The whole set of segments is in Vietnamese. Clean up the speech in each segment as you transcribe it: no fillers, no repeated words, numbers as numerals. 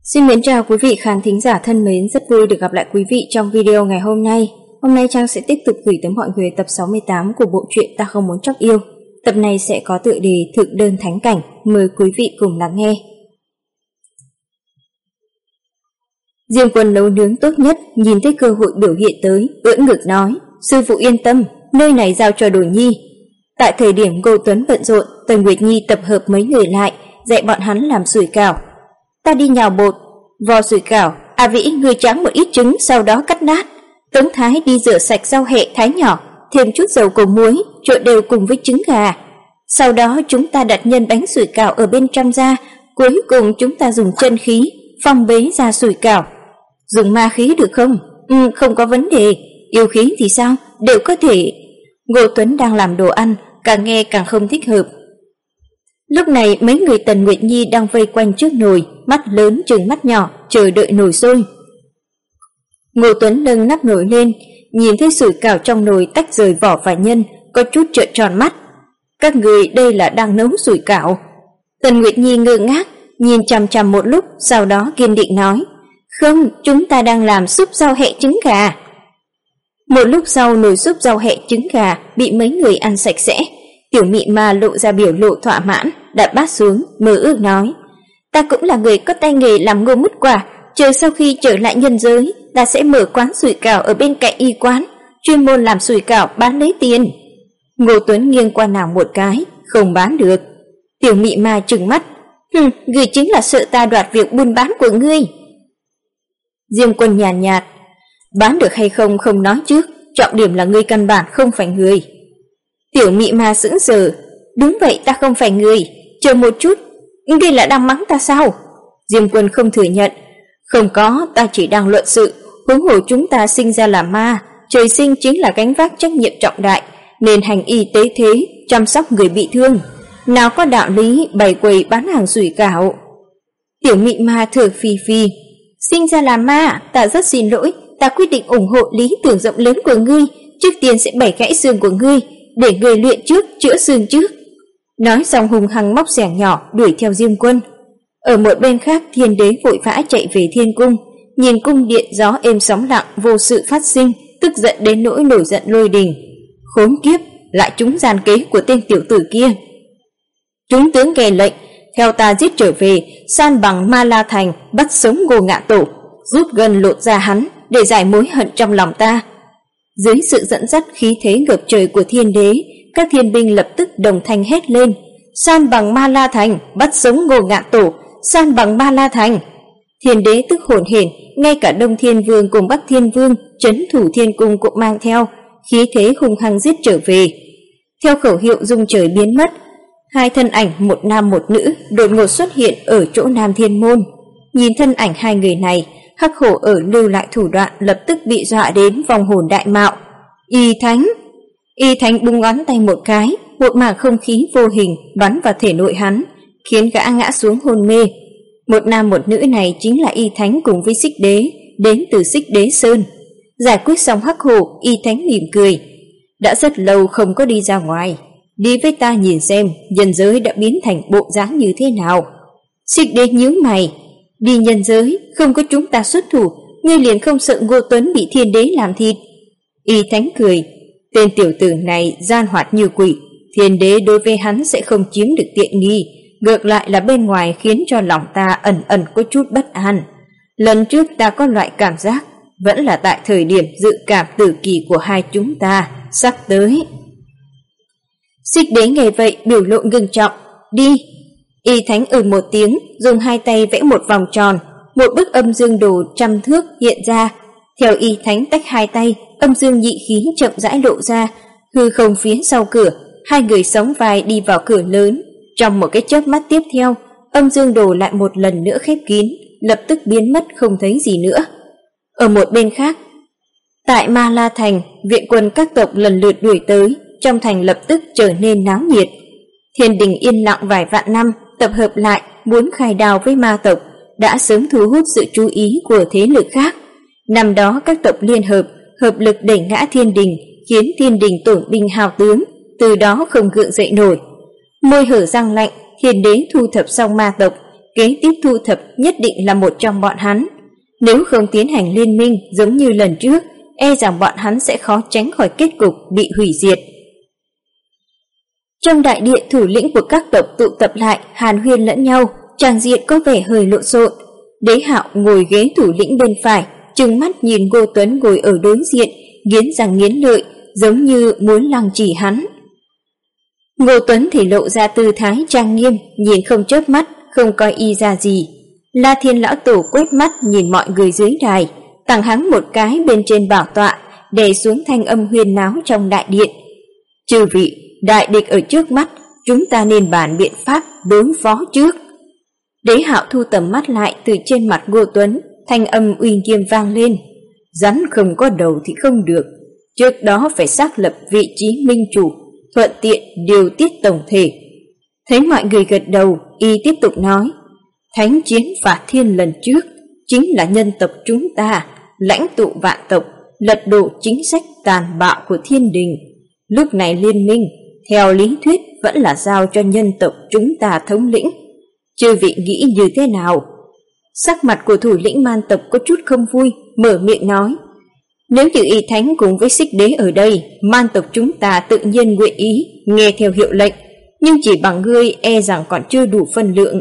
Xin mến chào quý vị khán thính giả thân mến, rất vui được gặp lại quý vị trong video ngày hôm nay. Hôm nay Trang sẽ tiếp tục gửi tới mọi người tập 68 của bộ truyện Ta Không Muốn Chóc Yêu. Tập này sẽ có tựa đề Thực Đơn Thánh Cảnh, mời quý vị cùng lắng nghe. Diêm Quân nấu nướng tốt nhất, nhìn thấy cơ hội biểu hiện tới, ưỡn ngực nói: "Sư phụ yên tâm, nơi này giao cho Đồ Nhi." Tại thời điểm Ngô Tuấn bận rộn, Tần Nguyệt Nhi tập hợp mấy người lại, dạy bọn hắn làm sủi cảo. "Ta đi nhào bột, vo sủi cảo, A Vĩ ngươi tráng một ít trứng sau đó cắt nát. Tống Thái đi rửa sạch rau hẹ thái nhỏ, thêm chút dầu cùng muối, trộn đều cùng với trứng gà. Sau đó chúng ta đặt nhân bánh sủi cảo ở bên trong ra, cuối cùng chúng ta dùng chân khí phong bế ra sủi cảo. Dùng ma khí được không?" Không có vấn đề, yêu khí thì sao, đều có thể." Ngô Tuấn đang làm đồ ăn, càng nghe càng không thích hợp. Lúc này mấy người Tần Nguyệt Nhi đang vây quanh trước nồi, mắt lớn trừng mắt nhỏ, chờ đợi nồi sôi. Ngô Tuấn nâng nắp nồi lên, nhìn thấy sủi cảo trong nồi tách rời vỏ và nhân, có chút trợn tròn mắt. "Các người đây là đang nấu sủi cảo?" Tần Nguyệt Nhi ngơ ngác, nhìn chằm chằm một lúc, sau đó kiên định nói: "Không, chúng ta đang làm súp rau hẹ trứng gà." Một lúc sau nồi súp rau hẹ trứng gà bị mấy người ăn sạch sẽ. Tiểu Mị Ma lộ ra biểu lộ thỏa mãn, đặt bát xuống, mơ ước nói: "Ta cũng là người có tay nghề làm ngô mứt quả, chờ sau khi trở lại nhân giới, ta sẽ mở quán sủi cảo ở bên cạnh y quán, chuyên môn làm sủi cảo bán lấy tiền." Ngô Tuấn nghiêng qua nàng một cái: "Không bán được." Tiểu Mị Ma trừng mắt: "Ngươi chính là sợ ta đoạt việc buôn bán của ngươi." Diêm Quân nhàn nhạt: "Bán được hay không không nói trước, trọng điểm là ngươi căn bản không phải người." Tiểu Mị Ma sững sờ: "Đúng vậy, ta không phải người, chờ một chút, ngươi là đang mắng ta sao?" Diêm Quân không thừa nhận: "Không có, ta chỉ đang luận sự, huống hồ chúng ta sinh ra là ma, trời sinh chính là gánh vác trách nhiệm trọng đại, nên hành y tế thế, chăm sóc người bị thương, nào có đạo lý bày quầy bán hàng sủi cảo." Tiểu Mị Ma thở phì phì: "Sinh ra là ma, ta rất xin lỗi, ta quyết định ủng hộ lý tưởng rộng lớn của ngươi, trước tiên sẽ bẻ gãy xương của ngươi, để ngươi luyện trước, chữa xương trước." Nói xong hùng hăng móc xẻng nhỏ đuổi theo Diêm Quân. Ở một bên khác, Thiên Đế vội vã chạy về Thiên Cung, nhìn cung điện gió êm sóng lặng vô sự phát sinh, tức giận đến nỗi nổi giận lôi đình. Khốn kiếp, lại trúng gian kế của tên tiểu tử kia. "Chúng tướng nghe lệnh, theo ta giết trở về, san bằng Ma La Thành, bắt sống Ngô Ngạ Tổ, rút gân lột da hắn để giải mối hận trong lòng ta." Dưới sự dẫn dắt khí thế ngập trời của Thiên Đế, các thiên binh lập tức đồng thanh hét lên: "San bằng Ma La Thành, bắt sống Ngô Ngạ Tổ, san bằng Ma La Thành!" Thiên Đế tức hổn hển, ngay cả Đông Thiên Vương cùng Bắc Thiên Vương trấn thủ Thiên Cung cũng mang theo khí thế hung hăng giết trở về. Theo khẩu hiệu rung trời biến mất, hai thân ảnh một nam một nữ đột ngột xuất hiện ở chỗ Nam Thiên Môn. Nhìn thân ảnh hai người này, Hắc Hổ ở lưu lại thủ đoạn lập tức bị dọa đến vong hồn đại mạo. Y Thánh búng ngón tay một cái, một mảng không khí vô hình bắn vào thể nội hắn, khiến gã ngã xuống hôn mê. Một nam một nữ này chính là Y Thánh cùng với Xích Đế, đến từ Xích Đế Sơn. Giải quyết xong Hắc Hổ, Y Thánh mỉm cười: "Đã rất lâu không có đi ra ngoài, đi với ta nhìn xem nhân giới đã biến thành bộ dáng như thế nào." Xích Đế nhíu mày: "Đi nhân giới, không có chúng ta xuất thủ, ngươi liền không sợ Ngô Tuấn bị Thiên Đế làm thịt?" Y Thánh cười: "Tên tiểu tử này gian hoạt như quỷ, Thiên Đế đối với hắn sẽ không chiếm được tiện nghi, ngược lại là bên ngoài khiến cho lòng ta ẩn ẩn có chút bất an. Lần trước ta có loại cảm giác, vẫn là tại thời điểm dự cảm tử kỳ của hai chúng ta sắp tới." Xích Đế nghe vậy biểu lộ ngưng trọng: "Đi." Y Thánh một tiếng, dùng hai tay vẽ một vòng tròn, một bức âm dương đồ 100 thước hiện ra. Theo Y Thánh tách hai tay, âm dương nhị khí chậm rãi lộ ra, hư không phía sau cửa, hai người sóng vai đi vào cửa lớn. Trong một cái chớp mắt tiếp theo, âm dương đồ lại một lần nữa khép kín, lập tức biến mất không thấy gì nữa. Ở một bên khác, tại Ma La Thành, viện quân các tộc lần lượt đuổi tới, trong thành lập tức trở nên náo nhiệt. Thiên đình yên lặng vài vạn năm, tập hợp lại muốn khai đao với ma tộc, đã sớm thu hút sự chú ý của thế lực khác. Năm đó các tộc liên hợp lực đẩy ngã Thiên đình, khiến Thiên đình tổn binh hao tướng, từ đó không gượng dậy nổi. Môi hở răng lạnh, Thiên Đế thu thập xong ma tộc, kế tiếp thu thập nhất định là một trong bọn hắn. Nếu không tiến hành liên minh giống như lần trước, e rằng bọn hắn sẽ khó tránh khỏi kết cục bị hủy diệt. Trong đại điện, thủ lĩnh của các tộc tụ tập lại hàn huyên lẫn nhau, tràng diện có vẻ hơi lộn xộn. Đế Hạo ngồi ghế thủ lĩnh bên phải, trừng mắt nhìn Ngô Tuấn ngồi ở đối diện, nghiến răng nghiến lợi, giống như muốn lăng trì hắn. Ngô Tuấn thì lộ ra tư thái trang nghiêm, nhìn không chớp mắt, không coi y ra gì. La Thiên lão tổ quét mắt nhìn mọi người dưới đài, tặng hắn một cái bên trên bảo tọa, đè xuống thanh âm huyên náo trong đại điện. Chư vị, đại địch ở trước mắt, chúng ta nên bàn biện pháp đối phó trước. Đế Hạo thu tầm mắt lại từ trên mặt Ngô Tuấn, thanh âm uy nghiêm vang lên. Rắn không có đầu thì không được, trước đó phải xác lập vị trí minh chủ, thuận tiện điều tiết tổng thể. Thấy mọi người gật đầu, y tiếp tục nói, thánh chiến phạt thiên lần trước chính là nhân tộc chúng ta lãnh tụ vạn tộc, lật đổ chính sách tàn bạo của thiên đình. Lúc này liên minh theo lý thuyết vẫn là giao cho nhân tộc chúng ta thống lĩnh. Chư vị nghĩ như thế nào? Sắc mặt của thủ lĩnh man tộc có chút không vui, mở miệng nói, nếu như Y Thánh cùng với Xích Đế ở đây, man tộc chúng ta tự nhiên nguyện ý nghe theo hiệu lệnh, nhưng chỉ bằng ngươi e rằng còn chưa đủ phân lượng.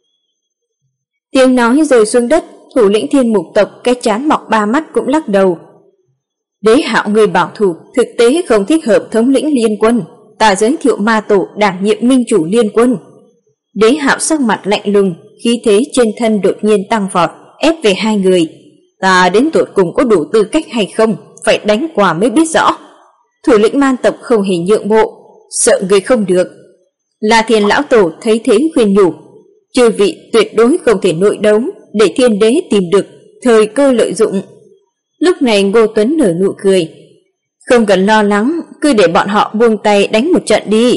Tiếng nói rơi xuống đất, thủ lĩnh Thiên Mục tộc cái trán mọc ba mắt cũng lắc đầu. Đế Hạo người bảo thủ thực tế không thích hợp thống lĩnh liên quân, ta giới thiệu ma tổ đảm nhiệm minh chủ liên quân. Đế Hạo sắc mặt lạnh lùng, khí thế trên thân đột nhiên tăng vọt, ép về hai người. Ta đến tột cùng có đủ tư cách hay không, phải đánh qua mới biết rõ. Thủ lĩnh man tộc không hề nhượng bộ, sợ người không được. La Thiên lão tổ thấy thế khuyên nhủ, chư vị tuyệt đối không thể nội đấu, để thiên đế tìm được thời cơ lợi dụng. Lúc này Ngô Tuấn nở nụ cười, không cần lo lắng, cứ để bọn họ buông tay đánh một trận đi.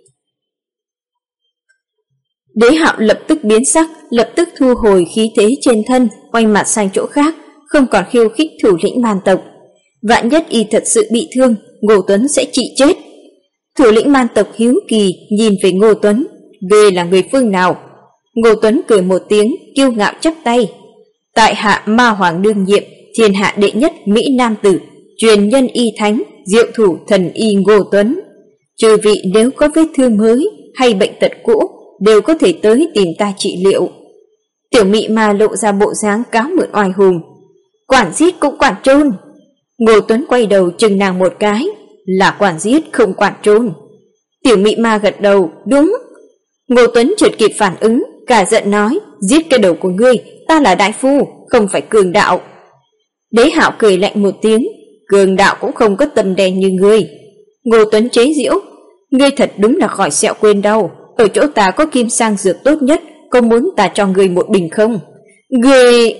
Đế Hạo lập tức biến sắc, lập tức thu hồi khí thế trên thân, quay mặt sang chỗ khác, không còn khiêu khích thủ lĩnh man tộc. Vạn nhất y thật sự bị thương, Ngô Tuấn sẽ trị chết. Thủ lĩnh man tộc hiếu kỳ nhìn về Ngô Tuấn, ngươi là người phương nào? Ngô Tuấn cười một tiếng, kiêu ngạo chắp tay, tại hạ ma hoàng đương nhiệm, thiên hạ đệ nhất mỹ nam tử, truyền nhân Y Thánh, diệu thủ thần y Ngô Tuấn. Chư vị nếu có vết thương mới hay bệnh tật cũ, đều có thể tới tìm ta trị liệu. Tiểu mị ma lộ ra bộ dáng cáo mượn oai hùng, quản giết cũng quản trôn. Ngô Tuấn quay đầu chừng nàng một cái, là quản giết không quản trôn. Tiểu mị ma gật đầu, đúng. Ngô Tuấn chợt kịp phản ứng, cả giận nói, giết cái đầu của ngươi, ta là đại phu, không phải cường đạo. Đế Hạo cười lạnh một tiếng, cường đạo cũng không có tâm đen như ngươi. Ngô Tuấn chế giễu, ngươi thật đúng là khỏi sẹo quên đau, ở chỗ ta có kim sang dược tốt nhất, có muốn ta cho ngươi một bình không? Ngươi...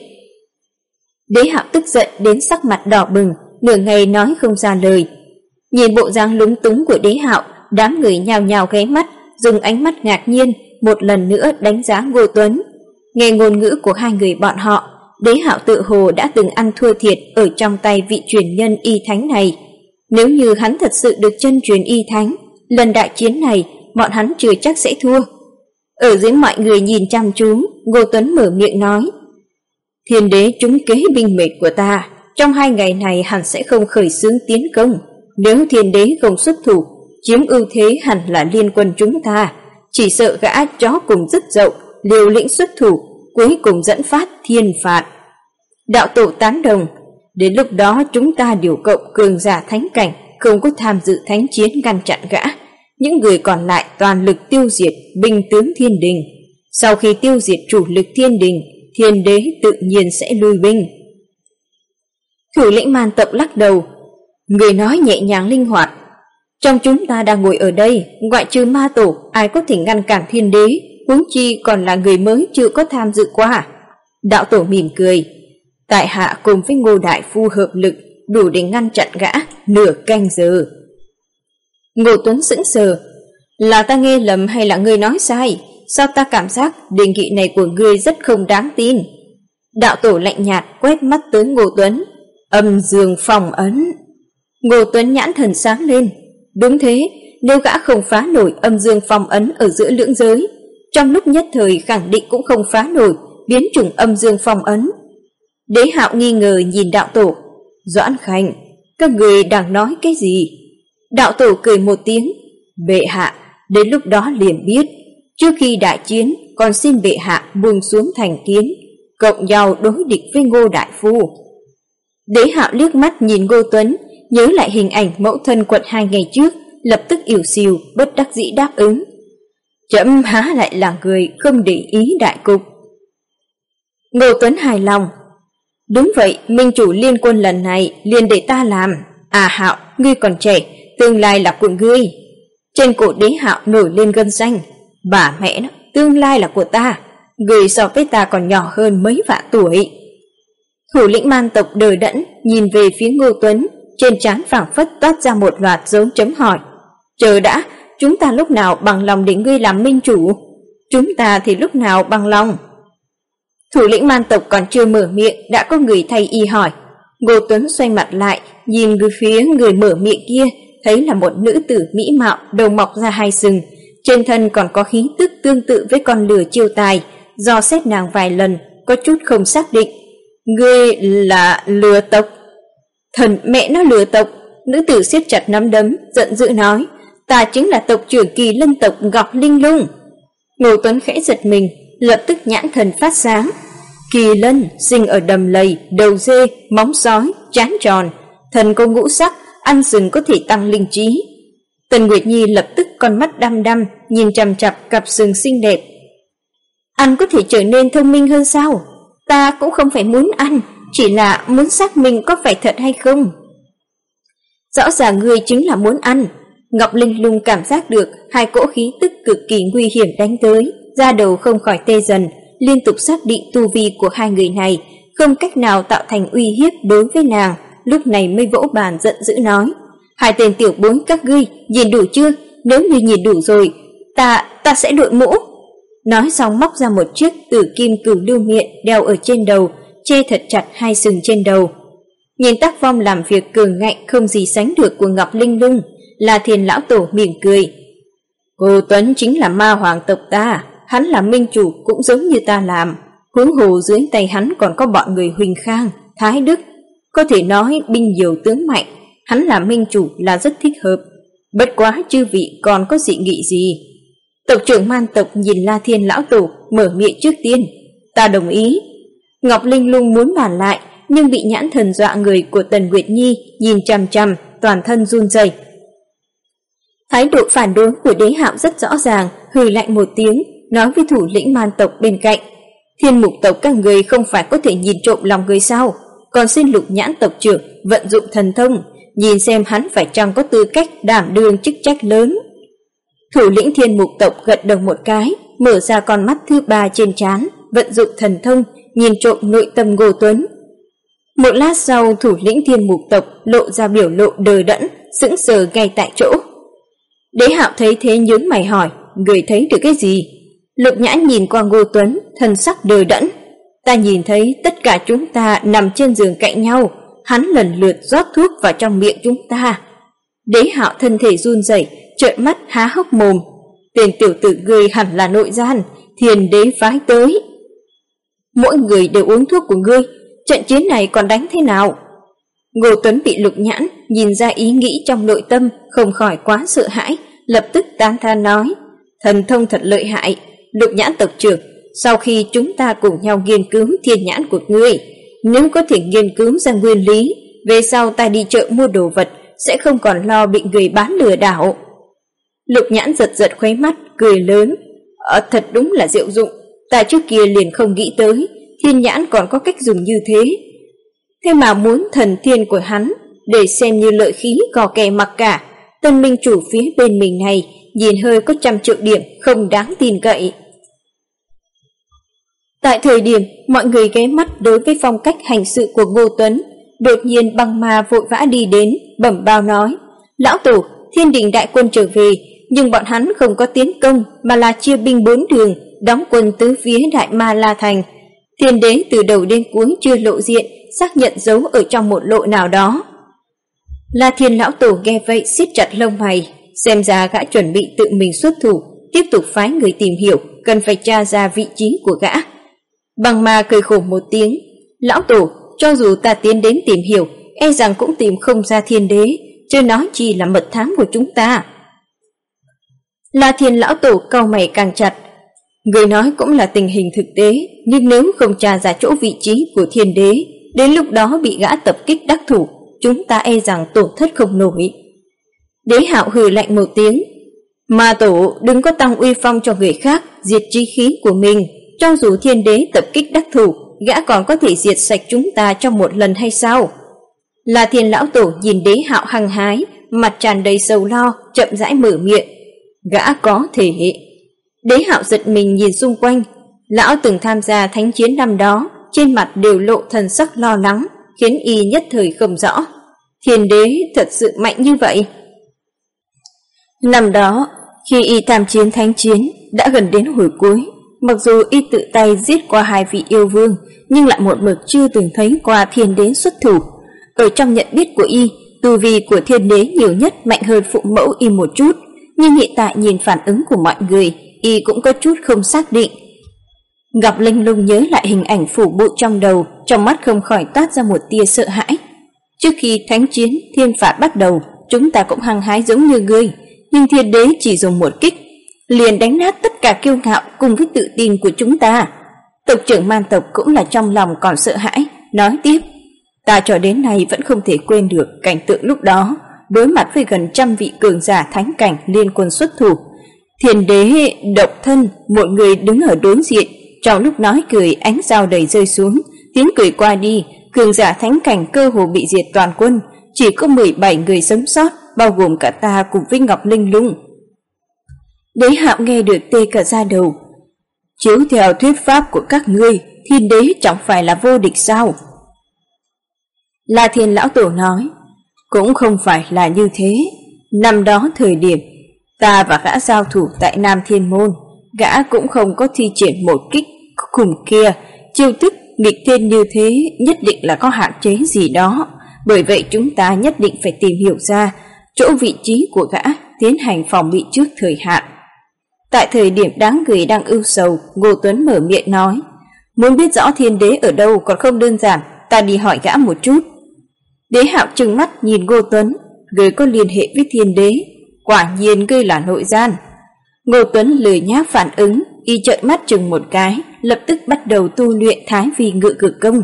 Đế Hạo tức giận đến sắc mặt đỏ bừng, nửa ngày nói không ra lời. Nhìn bộ dáng lúng túng của Đế Hạo, đám người nhào nhào ghé mắt, dùng ánh mắt ngạc nhiên một lần nữa đánh giá Ngô Tuấn. Nghe ngôn ngữ của hai người bọn họ, Đế Hạo tự hồ đã từng ăn thua thiệt ở trong tay vị truyền nhân Y Thánh này. Nếu như hắn thật sự được chân truyền Y Thánh, lần đại chiến này bọn hắn chưa chắc sẽ thua. Ở dưới mọi người nhìn chăm chú, Ngô Tuấn mở miệng nói, thiên đế trúng kế binh mệt của ta, trong 2 ngày này hẳn sẽ không khởi xướng tiến công. Nếu thiên đế không xuất thủ, chiếm ưu thế hẳn là liên quân chúng ta, chỉ sợ gã chó cùng rất dậu, liều lĩnh xuất thủ, cuối cùng dẫn phát thiên phạt. Đạo tổ tán đồng, đến lúc đó chúng ta điều cộng cường giả thánh cảnh, không có tham dự thánh chiến ngăn chặn gã. Những người còn lại toàn lực tiêu diệt binh tướng thiên đình. Sau khi tiêu diệt chủ lực thiên đình, thiên đế tự nhiên sẽ lui binh. Thủ lĩnh man tộc lắc đầu, người nói nhẹ nhàng linh hoạt. Trong chúng ta đang ngồi ở đây, ngoại trừ ma tổ, ai có thể ngăn cản thiên đế, huống chi còn là người mới chưa có tham dự qua. Đạo tổ mỉm cười, tại hạ cùng với Ngô đại phu hợp lực, đủ để ngăn chặn gã nửa canh giờ. Ngô Tuấn sững sờ, là ta nghe lầm hay là ngươi nói sai? Sao ta cảm giác đề nghị này của ngươi rất không đáng tin? Đạo tổ lạnh nhạt quét mắt tới Ngô Tuấn, âm dương phong ấn. Ngô Tuấn nhãn thần sáng lên, đúng thế, nếu gã không phá nổi âm dương phong ấn ở giữa lưỡng giới, trong lúc nhất thời khẳng định cũng không phá nổi biến chủng âm dương phong ấn. Đế Hạo nghi ngờ nhìn đạo tổ. Doãn Khanh, các người đang nói cái gì? Đạo tổ cười một tiếng. Bệ hạ, đến lúc đó liền biết. Trước khi đại chiến, còn xin bệ hạ buông xuống thành kiến, cộng nhau đối địch với Ngô đại phu. Đế Hạo liếc mắt nhìn Ngô Tuấn, nhớ lại hình ảnh mẫu thân quận 2 ngày trước, lập tức ỉu xìu bất đắc dĩ đáp ứng. Chấm há lại là người không để ý đại cục. Ngô Tuấn hài lòng. Đúng vậy, minh chủ liên quân lần này liền để ta làm. À Hạo, ngươi còn trẻ, tương lai là của ngươi. Trên cổ Đế Hạo nổi lên gân xanh. Bà mẹ nó, tương lai là của ta. Người so với ta còn nhỏ hơn mấy vạn tuổi. Thủ lĩnh man tộc đờ đẫn nhìn về phía Ngô Tuấn, trên trán phảng phất toát ra một loạt dấu chấm hỏi. Chờ đã, chúng ta lúc nào bằng lòng để ngươi làm minh chủ? Chúng ta thì lúc nào bằng lòng? Thủ lĩnh man tộc còn chưa mở miệng đã có người thay y hỏi. Ngô Tuấn xoay mặt lại, nhìn về phía người mở miệng kia, thấy là một nữ tử mỹ mạo, đầu mọc ra hai sừng, trên thân còn có khí tức tương tự với con lừa chiêu tài. Do xét nàng vài lần, có chút không xác định. Ngươi là lừa tộc? Thần mẹ nó lừa tộc! Nữ tử siết chặt nắm đấm, giận dữ nói. Ta chính là tộc trưởng Kỳ Lân tộc Ngọc Linh Lung. Ngô Tuấn khẽ giật mình, lập tức nhãn thần phát sáng. Kỳ Lân sinh ở đầm lầy, đầu dê, móng sói, trán tròn, thần có ngũ sắc, ăn rừng có thể tăng linh trí. Tần Nguyệt Nhi lập tức con mắt đăm đăm nhìn chằm chằm cặp sừng xinh đẹp. Ăn có thể trở nên thông minh hơn sao? Ta cũng không phải muốn ăn, chỉ là muốn xác minh có phải thật hay không. Rõ ràng ngươi chính là muốn ăn. Ngọc Linh Lung cảm giác được hai cỗ khí tức cực kỳ nguy hiểm đánh tới, da đầu không khỏi tê dần, liên tục xác định tu vi của hai người này, không cách nào tạo thành uy hiếp đối với nàng, lúc này mới vỗ bàn giận dữ nói. Hai tên tiểu bối các ngươi, nhìn đủ chưa? Nếu như nhìn đủ rồi, ta sẽ đội mũ. Nói xong móc ra một chiếc tử kim cửu lưu miện đeo ở trên đầu, che thật chặt hai sừng trên đầu. Nhìn tác phong làm việc cường ngạnh không gì sánh được của Ngọc Linh Lung, La Thiên lão tổ mỉm cười. Cô Tuấn chính là ma hoàng tộc ta, hắn là minh chủ cũng giống như ta làm, huống hồ dưới tay hắn còn có bọn người Huỳnh Khang, Thái Đức, có thể nói binh nhiều tướng mạnh, hắn là minh chủ là rất thích hợp. Bất quá chư vị còn có dị nghị gì? Tộc trưởng man tộc nhìn La Thiên lão tổ, mở miệng trước tiên. Ta đồng ý. Ngọc Linh Lung muốn bàn lại, nhưng bị nhãn thần dọa người của Tần Nguyệt Nhi nhìn chằm chằm, toàn thân run rẩy. Thái độ phản đối của Đế Hạo rất rõ ràng, hừ lạnh một tiếng, nói với thủ lĩnh man tộc bên cạnh. Thiên mục tộc các người không phải có thể nhìn trộm lòng người sao? Còn xin Lục Nhãn tộc trưởng vận dụng thần thông, nhìn xem hắn phải chăng có tư cách đảm đương chức trách lớn. Thủ lĩnh Thiên mục tộc gật đầu một cái, mở ra con mắt thứ ba trên trán, vận dụng thần thông, nhìn trộm nội tâm Ngô Tuấn. Một lát sau, thủ lĩnh Thiên mục tộc lộ ra biểu lộ đờ đẫn, sững sờ ngay tại chỗ. Đế Hạo thấy thế nhướng mày hỏi, người thấy được cái gì? Lục Nhãn nhìn qua Ngô Tuấn, thần sắc đờ đẫn. Ta nhìn thấy tất cả chúng ta nằm trên giường cạnh nhau, hắn lần lượt rót thuốc vào trong miệng chúng ta. Đế Hạo thân thể run rẩy, trợn mắt há hốc mồm. Tên tiểu tử ngươi hẳn là nội gian, Thiên đế phái tới. Mỗi người đều uống thuốc của ngươi, trận chiến này còn đánh thế nào? Ngô Tuấn bị Lục Nhãn nhìn ra ý nghĩ trong nội tâm, không khỏi quá sợ hãi, lập tức tán thán nói. Thần thông thật lợi hại, Lục Nhãn tộc trưởng, sau khi chúng ta cùng nhau nghiên cứu thiên nhãn của ngươi, nếu có thể nghiên cứu ra nguyên lý, về sau ta đi chợ mua đồ vật sẽ không còn lo bị người bán lừa đảo. Lục Nhãn giật giật khóe mắt, cười lớn. Thật đúng là diệu dụng, ta trước kia liền không nghĩ tới, thiên nhãn còn có cách dùng như thế. Thế mà muốn thần thiên của hắn, để xem như lợi khí gò kè mặc cả, Tân minh chủ phía bên mình này, nhìn hơi có 100 triệu điểm, không đáng tin cậy. Tại thời điểm mọi người ghé mắt đối với phong cách hành sự của Ngô Tuấn, đột nhiên băng ma vội vã đi đến, bẩm báo nói. Lão tổ, Thiên Đình đại quân trở về, nhưng bọn hắn không có tiến công mà là chia binh 4 đường, đóng quân tứ phía Đại Ma La Thành. Thiên đế từ đầu đến cuối chưa lộ diện, xác nhận giấu ở trong một lộ nào đó. La Thiên lão tổ nghe vậy siết chặt lông mày, xem ra gã chuẩn bị tự mình xuất thủ, tiếp tục phái người tìm hiểu, cần phải tra ra vị trí của gã. Băng Ma cười khổ một tiếng, lão tổ, cho dù ta tiến đến tìm hiểu, e rằng cũng tìm không ra Thiên Đế, chứ nói chi là mật thám của chúng ta. La Thiên lão tổ cau mày càng chặt. Người nói cũng là tình hình thực tế, nhưng nếu không tra ra chỗ vị trí của Thiên Đế, đến lúc đó bị gã tập kích đắc thủ, chúng ta e rằng tổn thất không nổi. Đế Hạo hừ lạnh một tiếng, Ma tổ đừng có tăng uy phong cho người khác, diệt chí khí của mình, cho dù Thiên Đế tập kích đắc thủ, gã còn có thể diệt sạch chúng ta trong một lần hay sao? La Thiên lão tổ nhìn Đế Hạo hăng hái, mặt tràn đầy sầu lo, chậm rãi mở miệng, gã có thể. Đế Hạo giật mình nhìn xung quanh, lão từng tham gia thánh chiến năm đó, trên mặt đều lộ thần sắc lo lắng, khiến y nhất thời không rõ. Thiên Đế thật sự mạnh như vậy? Năm đó, khi y tham chiến thánh chiến, đã gần đến hồi cuối, mặc dù y tự tay giết qua 2 vị yêu vương, nhưng lại một mực chưa từng thấy qua Thiên Đế xuất thủ. Ở trong nhận biết của y, tu vi của Thiên Đế nhiều nhất mạnh hơn phụ mẫu y một chút, nhưng hiện tại nhìn phản ứng của mọi người, y cũng có chút không xác định. Gặp Linh Lung nhớ lại hình ảnh phủ bụi trong đầu, trong mắt không khỏi toát ra một tia sợ hãi. Trước khi thánh chiến thiên phạt bắt đầu, chúng ta cũng hăng hái giống như ngươi, nhưng Thiên Đế chỉ dùng một kích liền đánh nát tất cả kiêu ngạo cùng với tự tin của chúng ta. Tộc trưởng Man tộc cũng là trong lòng còn sợ hãi, nói tiếp, ta cho đến nay vẫn không thể quên được cảnh tượng lúc đó, đối mặt với gần 100 vị cường giả thánh cảnh liên quân xuất thủ. Thiên Đế độc thân, một người đứng ở đối diện, trong lúc nói cười ánh sao đầy rơi xuống, tiếng cười qua đi, cường giả thánh cảnh cơ hồ bị diệt toàn quân, chỉ có 17 người sống sót, bao gồm cả ta cùng với Ngọc Linh Lung. Đế Hạo nghe được tê cả da đầu. Chiếu theo thuyết pháp của các ngươi, Thiên Đế chẳng phải là vô địch sao? La Thiên lão tổ nói, cũng không phải là như thế. Năm đó thời điểm ta và gã giao thủ tại Nam Thiên Môn, gã cũng không có thi triển một kích khủng kia, chiêu thức nghịch thiên như thế nhất định là có hạn chế gì đó, bởi vậy chúng ta nhất định phải tìm hiểu ra chỗ vị trí của gã, tiến hành phòng bị trước thời hạn. Tại thời điểm đáng người đang ưu sầu, Ngô Tuấn mở miệng nói, muốn biết rõ Thiên Đế ở đâu còn không đơn giản, ta đi hỏi gã một chút. Đế Hạo trừng mắt nhìn Ngô Tuấn, ngươi có liên hệ với Thiên Đế, quả nhiên ngươi là nội gian. Ngô Tuấn lười nhác phản ứng, y trợn mắt chừng một cái, lập tức bắt đầu tu luyện Thái Vi Ngự Cực Công.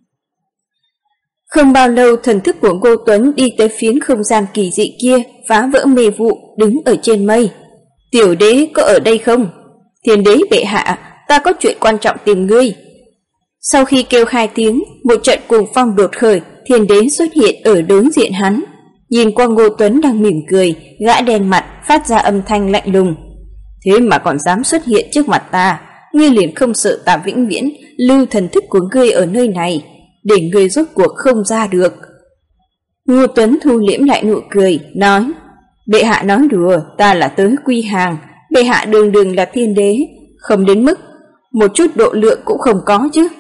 Không bao lâu, thần thức của Ngô Tuấn đi tới phiến không gian kỳ dị kia, phá vỡ mê vụ, đứng ở trên mây. Tiểu Đế có ở đây không? Thiên Đế bệ hạ, ta có chuyện quan trọng tìm ngươi. Sau khi kêu 2 tiếng, một trận cuồng phong đột khởi, Thiên Đế xuất hiện ở đối diện hắn. Nhìn qua Ngô Tuấn đang mỉm cười, gã đen mặt phát ra âm thanh lạnh lùng. Thế mà còn dám xuất hiện trước mặt ta, ngươi liền không sợ ta vĩnh viễn lưu thần thức của ngươi ở nơi này, để ngươi rốt cuộc không ra được. Ngô Tuấn thu liễm lại nụ cười, nói, bệ hạ nói đùa, ta là tới quy hàng, bệ hạ đường đường là Thiên Đế, không đến mức một chút độ lượng cũng không có chứ.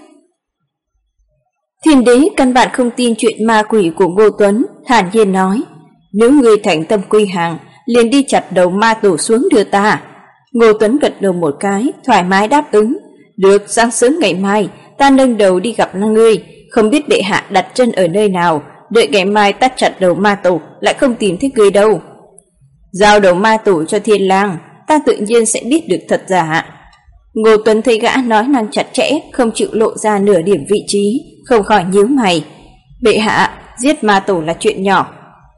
Thiên Đế căn bản không tin chuyện ma quỷ của Ngô Tuấn, thản nhiên nói, nếu ngươi thành tâm quy hàng, liền đi chặt đầu ma tổ xuống đưa ta. Ngô Tuấn gật đầu một cái, thoải mái đáp ứng, được, sáng sớm ngày mai ta nâng đầu đi gặp ngươi, không biết bệ hạ đặt chân ở nơi nào, đợi ngày mai ta chặt đầu ma tổ, lại không tìm thấy ngươi đâu. Giao đầu ma tổ cho Thiên Lang, ta tự nhiên sẽ biết được thật giả. Ngô Tuấn thấy gã nói năng chặt chẽ, không chịu lộ ra nửa điểm vị trí, không khỏi nhíu mày. Bệ hạ, giết ma tổ là chuyện nhỏ,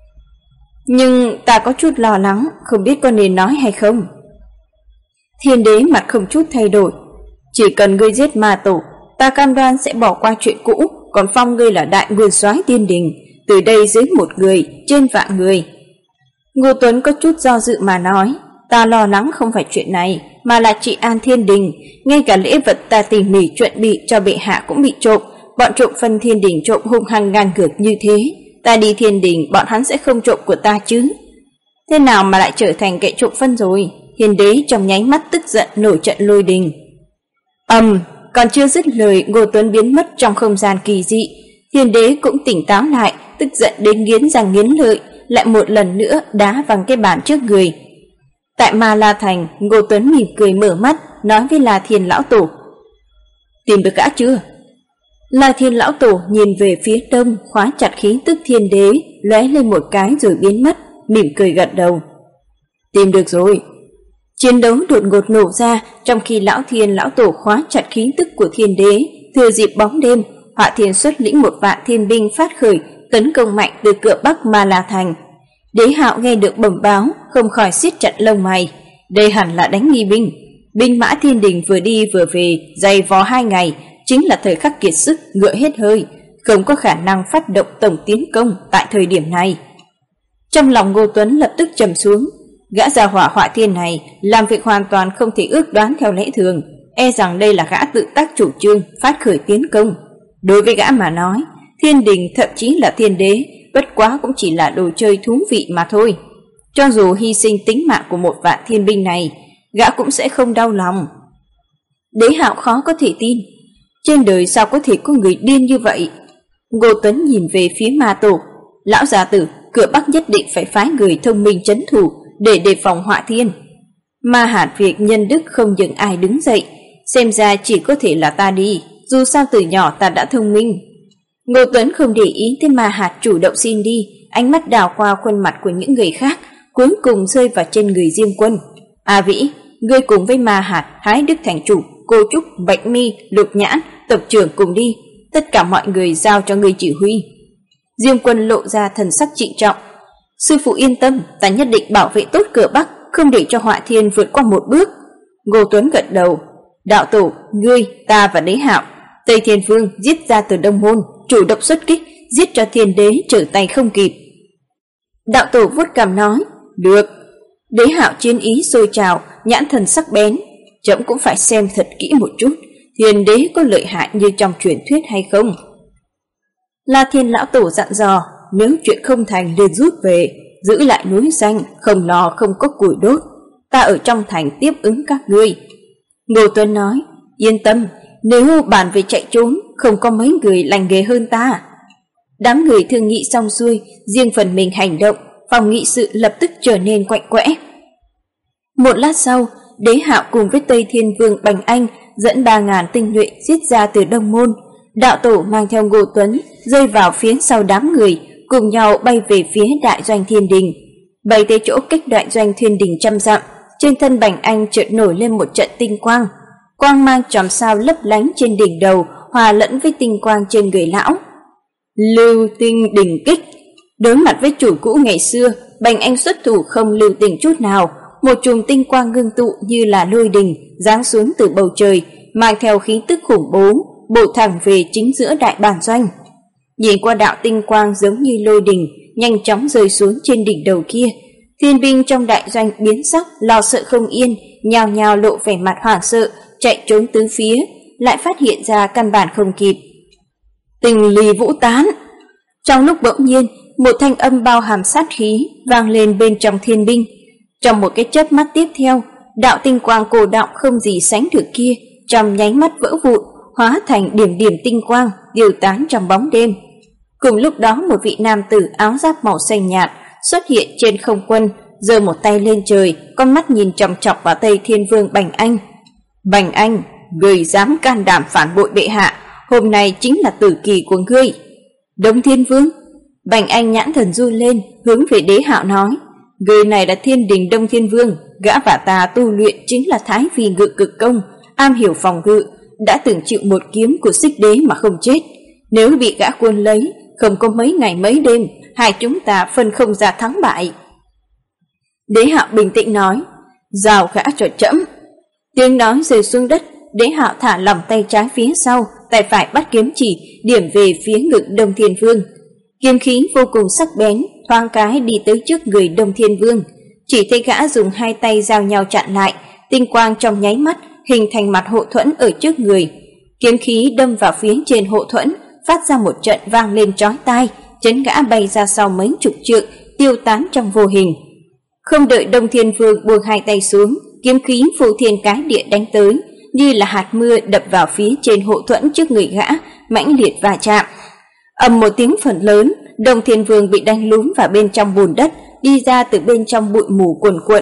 nhưng ta có chút lo lắng, không biết có nên nói hay không. Thiên Đế mặt không chút thay đổi, chỉ cần ngươi giết ma tổ, ta cam đoan sẽ bỏ qua chuyện cũ, còn phong ngươi là đại nguyên soái Tiên Đình, từ đây dưới 1 người, trên vạn người. Ngô Tuấn có chút do dự mà nói, ta lo lắng không phải chuyện này, mà là trị an Thiên Đình, ngay cả lễ vật ta tỉ mỉ chuẩn bị cho bệ hạ cũng bị trộm, bọn trộm phân Thiên Đình trộm hung hăng ngang ngược như thế, ta đi Thiên Đình bọn hắn sẽ không trộm của ta chứ. Thế nào mà lại trở thành kẻ trộm phân rồi? Thiên Đế trong nháy mắt tức giận nổi trận lôi đình. Còn chưa dứt lời, Ngô Tuấn biến mất trong không gian kỳ dị. Thiên Đế cũng tỉnh táo lại, tức giận đến nghiến răng nghiến lợi, lại một lần nữa đá văng cái bàn trước người. Tại Ma La Thành, Ngô Tuấn mỉm cười mở mắt, nói với La Thiên lão tổ: "Tìm được gã chưa?" La Thiên lão tổ nhìn về phía đông, khóa chặt khí tức thiên đế, lóe lên một cái rồi biến mất, mỉm cười gật đầu: "Tìm được rồi." Chiến đấu đột ngột nổ ra, trong khi lão Thiên lão tổ khóa chặt khí tức của thiên đế, thừa dịp bóng đêm, Hỏa Thiên xuất lĩnh 1 vạn thiên binh phát khởi, tấn công mạnh từ cửa bắc Ma La Thành. Đế Hạo nghe được bẩm báo, không khỏi siết chặt lông mày, đây hẳn là đánh nghi binh. Binh mã thiên đình vừa đi vừa về, dày vò 2 ngày, chính là thời khắc kiệt sức, ngựa hết hơi, không có khả năng phát động tổng tiến công tại thời điểm này. Trong lòng Ngô Tuấn lập tức trầm xuống, gã gia hỏa Hỏa Thiên này làm việc hoàn toàn không thể ước đoán theo lẽ thường, e rằng đây là gã tự tác chủ trương phát khởi tiến công. Đối với gã mà nói, thiên đình thậm chí là thiên đế bất quá cũng chỉ là đồ chơi thú vị mà thôi. Cho dù hy sinh tính mạng của 1 vạn thiên binh này, gã cũng sẽ không đau lòng. Đế Hạo khó có thể tin, trên đời sao có thể có người điên như vậy. Ngô Tuấn nhìn về phía Ma Tổ: "Lão gia tử, cửa bắc nhất định phải phái người thông minh trấn thủ để đề phòng Hỏa Thiên." Ma Hạt việc nhân đức không dừng ai đứng dậy, xem ra chỉ có thể là ta đi, dù sao từ nhỏ ta đã thông minh. Ngô Tuấn không để ý tới Ma Hạt chủ động xin đi, ánh mắt đảo qua khuôn mặt của những người khác, cuối cùng rơi vào trên người Diêm Quân. "A Vĩ, ngươi cùng với Ma Hạt, Hái Đức thành chủ, Cô Trúc, Bạch Mi, Lục Nhãn, tộc trưởng cùng đi, tất cả mọi người giao cho ngươi chỉ huy." Diêm Quân lộ ra thần sắc trịnh trọng: "Sư phụ yên tâm, ta nhất định bảo vệ tốt cửa bắc, không để cho Hỏa Thiên vượt qua một bước." Ngô Tuấn gật đầu: "Đạo tổ, ngươi, ta và Đế Hạo, Tây Thiên Vương giết ra từ Đông Môn, chủ động xuất kích, giết cho thiên đế trở tay không kịp." Đạo tổ vuốt cằm nói: "Được." Đế Hạo chiến ý sôi trào, nhãn thần sắc bén: "Trẫm cũng phải xem thật kỹ một chút, thiên đế có lợi hại như trong truyền thuyết hay không." La Thiên lão tổ dặn dò: "Nếu chuyện không thành liền rút về, giữ lại núi xanh, không lo không có củi đốt, ta ở trong thành tiếp ứng các ngươi." Ngô Tuấn nói: "Yên tâm, nếu bàn về chạy trốn, không có mấy người lành nghề hơn ta." Đám người thương nghị xong xuôi, riêng phần mình hành động, phòng nghị sự lập tức trở nên quạnh quẽ. Một lát sau, Đế Hạo cùng với Tây Thiên Vương Bành Anh dẫn 3.000 tinh nhuệ giết ra từ Đông Môn. Đạo tổ mang theo Ngô Tuấn rơi vào phía sau đám người, cùng nhau bay về phía đại doanh Thiên Đình. Bay tới chỗ cách đại doanh Thiên Đình 100 dặm, trên thân Bành Anh chợt nổi lên một trận tinh quang. Quang mang chòm sao lấp lánh trên đỉnh đầu hòa lẫn với tinh quang trên người lão. Lưu tinh đỉnh kích. Đối mặt với chủ cũ ngày xưa, Bành Anh xuất thủ không lưu tình chút nào, một chùm tinh quang ngưng tụ như là lôi đình giáng xuống từ bầu trời, mang theo khí tức khủng bố, bổ thẳng về chính giữa đại bản doanh. Nhìn qua đạo tinh quang giống như lôi đình, nhanh chóng rơi xuống trên đỉnh đầu kia, thiên binh trong đại doanh biến sắc, lo sợ không yên, nhao nhao lộ vẻ mặt hoảng sợ, chạy trốn tứ phía, lại phát hiện ra căn bản không kịp. Tình ly vũ tán. Trong lúc bỗng nhiên, một thanh âm bao hàm sát khí vang lên bên trong thiên binh. Trong một cái chớp mắt tiếp theo, đạo tinh quang cổ động không gì sánh được kia trong nháy mắt vỡ vụn, hóa thành điểm điểm tinh quang tiêu tán trong bóng đêm. Cùng lúc đó, một vị nam tử áo giáp màu xanh nhạt xuất hiện trên không quân, giơ một tay lên trời, con mắt nhìn chòng chọc vào Tây Thiên Vương Bành Anh. "Bành Anh, ngươi dám can đảm phản bội bệ hạ, hôm nay chính là tử kỳ của ngươi." "Đông Thiên Vương." Bành Anh nhãn thần run lên, hướng về Đế Hạo nói: "Người này là Thiên Đình Đông Thiên Vương, gã và ta tu luyện chính là Thái Vi Ngự Cực Công, am hiểu phòng ngự, đã từng chịu một kiếm của Xích Đế mà không chết. Nếu bị gã cuốn lấy, không có mấy ngày mấy đêm, hai chúng ta phân không ra thắng bại." Đế Hạo bình tĩnh nói: "Giao gã cho trẫm." Tiếng nói rơi xuống đất, Đế Hạo thả lỏng tay trái phía sau, tay phải bắt kiếm chỉ điểm về phía ngực Đông Thiên Vương. Kiếm khí vô cùng sắc bén, thoáng cái đi tới trước người Đông Thiên Vương. Chỉ thấy gã dùng hai tay giao nhau chặn lại, tinh quang trong nháy mắt hình thành mặt hộ thuẫn ở trước người. Kiếm khí đâm vào phía trên hộ thuẫn, phát ra một trận vang lên chói tai, chấn gã bay ra sau mấy chục trượng, tiêu tán trong vô hình. Không đợi Đông Thiên Vương buông hai tay xuống, kiếm khí phô thiên cái địa đánh tới, như là hạt mưa đập vào phía trên hộ thuẫn trước người gã, mãnh liệt va chạm. Ầm một tiếng phần lớn, Đông Thiên Vương bị đánh lún vào bên trong bùn đất, đi ra từ bên trong bụi mù cuồn cuộn,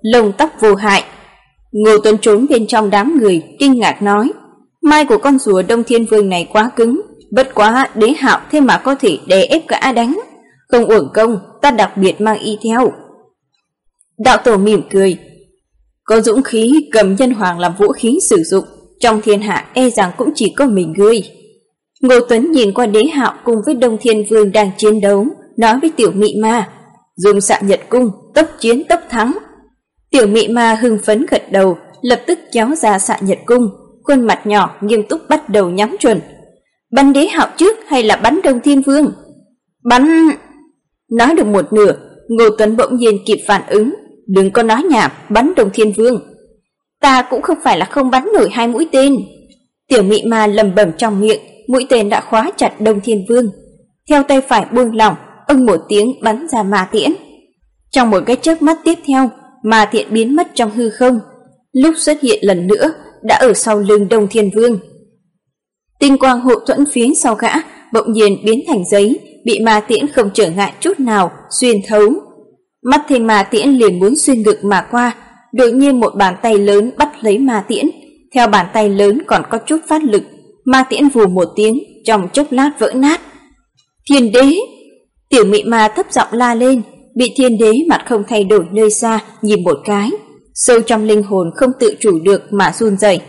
lông tóc vô hại. Ngô Tuấn trốn bên trong đám người, kinh ngạc nói: "Mai của con rùa Đông Thiên Vương này quá cứng, bất quá Đế Hạo thế mà có thể đè ép gã đánh, không uổng công ta đặc biệt mang y theo." Đạo tổ mỉm cười: "Có dũng khí cầm nhân hoàng làm vũ khí sử dụng, trong thiên hạ e rằng cũng chỉ có mình ngươi." Ngô Tuấn nhìn qua Đế Hạo cùng với Đông Thiên Vương đang chiến đấu, nói với Tiểu Mị Ma: "Dùng Xạ Nhật Cung, tốc chiến tốc thắng." Tiểu Mị Ma hưng phấn gật đầu, lập tức kéo ra Xạ Nhật Cung, khuôn mặt nhỏ nghiêm túc bắt đầu nhắm chuẩn. "Bắn Đế Hạo trước hay là bắn Đông Thiên Vương?" "Bắn..." Nói được một nửa, Ngô Tuấn bỗng nhiên kịp phản ứng: "Đừng có nói nhảm, bắn Đông Thiên Vương." "Ta cũng không phải là không bắn nổi 2 mũi tên." Tiểu Mị Ma lẩm bẩm trong miệng, mũi tên đã khóa chặt Đông Thiên Vương. Theo tay phải buông lỏng, ưng một tiếng bắn ra ma tiễn. Trong một cái chớp mắt tiếp theo, ma tiễn biến mất trong hư không, lúc xuất hiện lần nữa đã ở sau lưng Đông Thiên Vương. Tinh quang hộ thuẫn phía sau gã bỗng nhiên biến thành giấy, bị ma tiễn không trở ngại chút nào xuyên thấu. Mắt thấy ma tiễn liền muốn xuyên ngực mà qua, đột nhiên một bàn tay lớn bắt lấy ma tiễn, theo bàn tay lớn còn có chút phát lực, ma tiễn vù một tiếng, trong chốc lát vỡ nát. "Thiên Đế!" Tiểu Mị Ma thấp giọng la lên, bị Thiên Đế mặt không thay đổi nơi xa nhìn một cái, sâu trong linh hồn không tự chủ được mà run rẩy.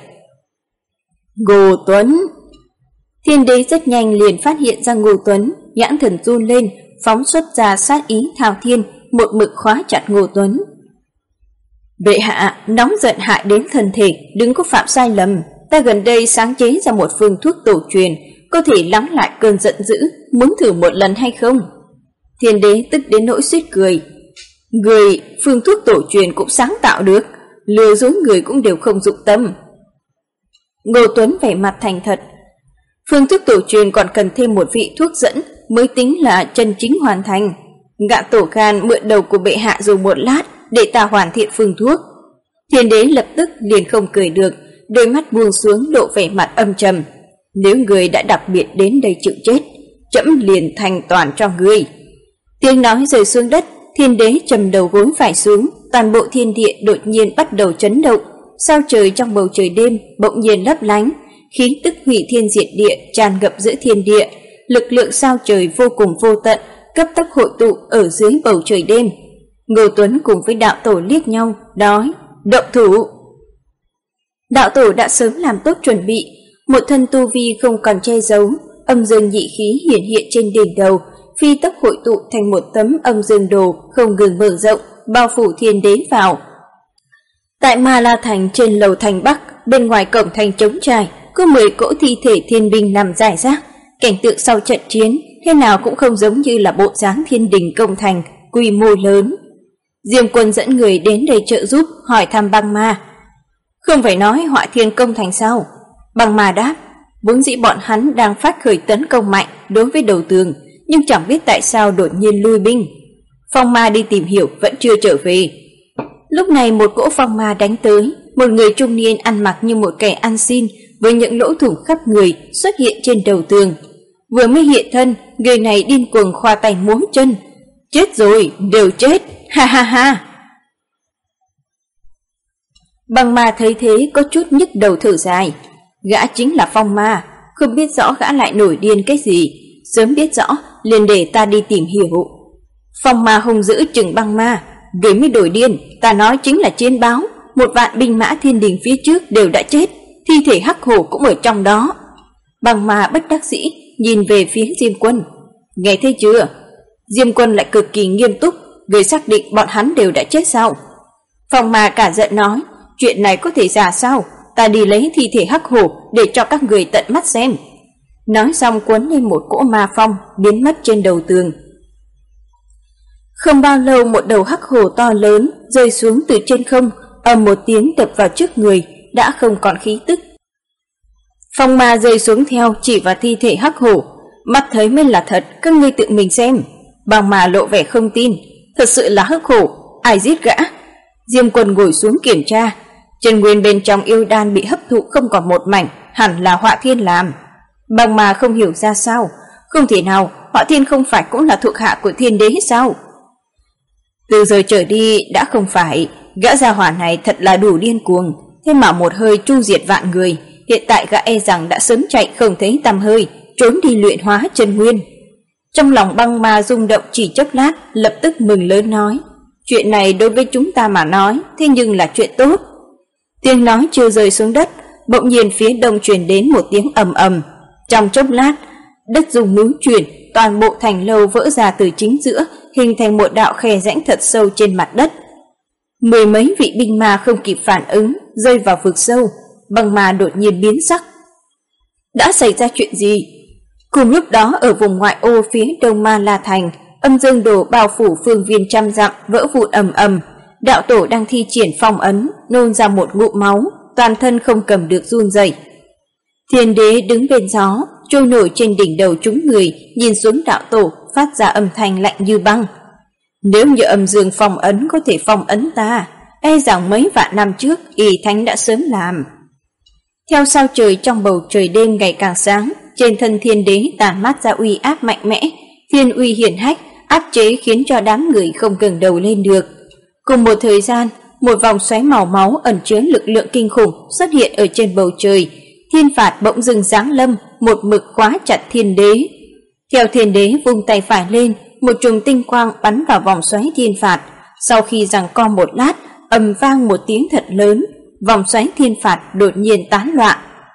"Ngô Tuấn!" Thiên Đế rất nhanh liền phát hiện ra Ngô Tuấn, nhãn thần run lên, phóng xuất ra sát ý thao thiên, một mực khóa chặt Ngô Tuấn. "Bệ hạ, nóng giận hại đến thân thể, đừng có phạm sai lầm. Ta gần đây sáng chế ra một phương thuốc tổ truyền, có thể lắng lại cơn giận dữ, muốn thử một lần hay không?" Thiên Đế tức đến nỗi suýt cười. "Người phương thuốc tổ truyền cũng sáng tạo được, lừa dối người cũng đều không dụng tâm." Ngô Tuấn vẻ mặt thành thật: "Phương thuốc tổ truyền còn cần thêm một vị thuốc dẫn mới tính là chân chính hoàn thành. Gã tổ gan mượn đầu của bệ hạ dùng một lát để ta hoàn thiện phương thuốc." Thiên Đế lập tức liền không cười được, đôi mắt buông xuống độ vẻ mặt âm trầm: "Nếu người đã đặc biệt đến đây chịu chết, trẫm liền thành toàn cho ngươi." Tiếng nói rơi xuống đất, Thiên Đế trầm đầu gối phải xuống, toàn bộ thiên địa đột nhiên bắt đầu chấn động, sao trời trong bầu trời đêm bỗng nhiên lấp lánh, khí tức hủy thiên diệt địa tràn ngập giữa thiên địa, lực lượng sao trời vô cùng vô tận, cấp tốc hội tụ ở dưới bầu trời đêm. Ngô Tuấn cùng với đạo tổ liếc nhau, nói: "Động thủ!" Đạo tổ đã sớm làm tốt chuẩn bị, một thân tu vi không còn che giấu, âm dương nhị khí hiển hiện trên đỉnh đầu, phi tốc hội tụ thành một tấm âm dương đồ không ngừng mở rộng, bao phủ Thiên Đế vào. Tại Ma La Thành trên lầu thành Bắc, bên ngoài cổng thành trống trải, có 10 cỗ thi thể thiên binh nằm rải rác. Cảnh tượng sau trận chiến thế nào cũng không giống như là bộ dáng thiên đình công thành quy mô lớn. Diêm Quân dẫn người đến đây trợ giúp, hỏi thăm Băng Ma: "Không phải nói Họa Thiên công thành sao?" Băng Ma đáp: "Vốn dĩ bọn hắn đang phát khởi tấn công mạnh đối với đầu tường, nhưng chẳng biết tại sao đột nhiên lui binh. Phong Ma đi tìm hiểu vẫn chưa trở về." Lúc này một cỗ phong ma đánh tới, một người trung niên ăn mặc như một kẻ ăn xin, với những lỗ thủng khắp người xuất hiện trên đầu tường. Vừa mới hiện thân, người này điên cuồng khoa tay múa chân: "Chết rồi, đều chết, ha ha ha." Băng Ma thấy thế có chút nhức đầu thở dài. Gã chính là Phong Ma, không biết rõ gã lại nổi điên cái gì, sớm biết rõ liền để ta đi tìm hiểu. Phong Ma hung dữ chừng Băng Ma: "Người mới đổi điên, ta nói chính là chiến báo, 1 vạn binh mã thiên đình phía trước đều đã chết, thi thể Hắc Hổ cũng ở trong đó." Băng Ma bất đắc dĩ nhìn về phía Diêm Quân: "Nghe thấy chưa?" Diêm Quân lại cực kỳ nghiêm túc: "Người xác định bọn hắn đều đã chết sao?" Phong Ma cả giận nói: "Chuyện này có thể giả sao? Ta đi lấy thi thể Hắc Hổ để cho các người tận mắt xem." Nói xong cuốn lên một cỗ ma phong biến mất trên đầu tường. Không bao lâu một đầu hắc hổ to lớn rơi xuống từ trên không, ầm một tiếng đập vào trước người, đã không còn khí tức. Phong Ma rơi xuống theo chỉ vào thi thể hắc hổ: "Mắt thấy mới là thật, các ngươi tự mình xem." Băng Ma lộ vẻ không tin: "Thật sự là hắc hổ, ai giết gã?" Diêm Quân ngồi xuống kiểm tra, chân nguyên bên trong yêu đan bị hấp thụ không còn một mảnh, hẳn là Họa Thiên làm. Băng Ma không hiểu ra sao: "Không thể nào, Họa Thiên không phải cũng là thuộc hạ của Thiên Đế sao?" "Từ giờ trở đi đã không phải, Gã gia hỏa này thật là đủ điên cuồng, thế mà một hơi tru diệt vạn người, hiện tại gã e rằng đã sớm chạy không thấy tăm hơi, trốn đi luyện hóa chân nguyên. Trong lòng Băng Ma rung động chỉ chốc lát, lập tức mừng lớn nói: "Chuyện này đối với chúng ta mà nói, thế nhưng là chuyện tốt." Tiếng nói chưa rơi xuống đất, bỗng nhiên phía đông truyền đến một tiếng ầm ầm. Trong chốc lát, đất rung núi chuyển, toàn bộ thành lâu vỡ ra từ chính giữa, hình thành một đạo khe rãnh thật sâu trên mặt đất. Mười mấy vị binh ma không kịp phản ứng, rơi vào vực sâu. Băng Ma đột nhiên biến sắc. Đã xảy ra chuyện gì? Cùng lúc đó ở vùng ngoại ô phía đông Ma La Thành, âm dương đồ bao phủ phương viên trăm dặm vỡ vụn ầm ầm. Đạo tổ đang thi triển phong ấn, nôn ra một ngụm máu, toàn thân không cầm được run rẩy. Thiên đế đứng bên gió, trôi nổi trên đỉnh đầu chúng người, nhìn xuống đạo tổ, phát ra âm thanh lạnh như băng. Nếu như âm dương phong ấn có thể phong ấn ta, e rằng mấy vạn năm trước Y Thánh đã sớm làm. Theo sao trời trong bầu trời đêm ngày càng sáng, trên thân thiên đế tản mát ra uy áp mạnh mẽ, thiên uy hiển hách, áp chế khiến cho đám người không ngẩng đầu lên được. Cùng một thời gian, một vòng xoáy màu máu ẩn chứa lực lượng kinh khủng xuất hiện ở trên bầu trời. Thiên phạt bỗng dưng giáng lâm, một mực khóa chặt thiên đế. Theo thiên đế vung tay phải lên, một chùm tinh quang bắn vào vòng xoáy thiên phạt. Sau khi giằng co một lát, ầm vang một tiếng thật lớn, vòng xoáy thiên phạt đột nhiên tán loạn.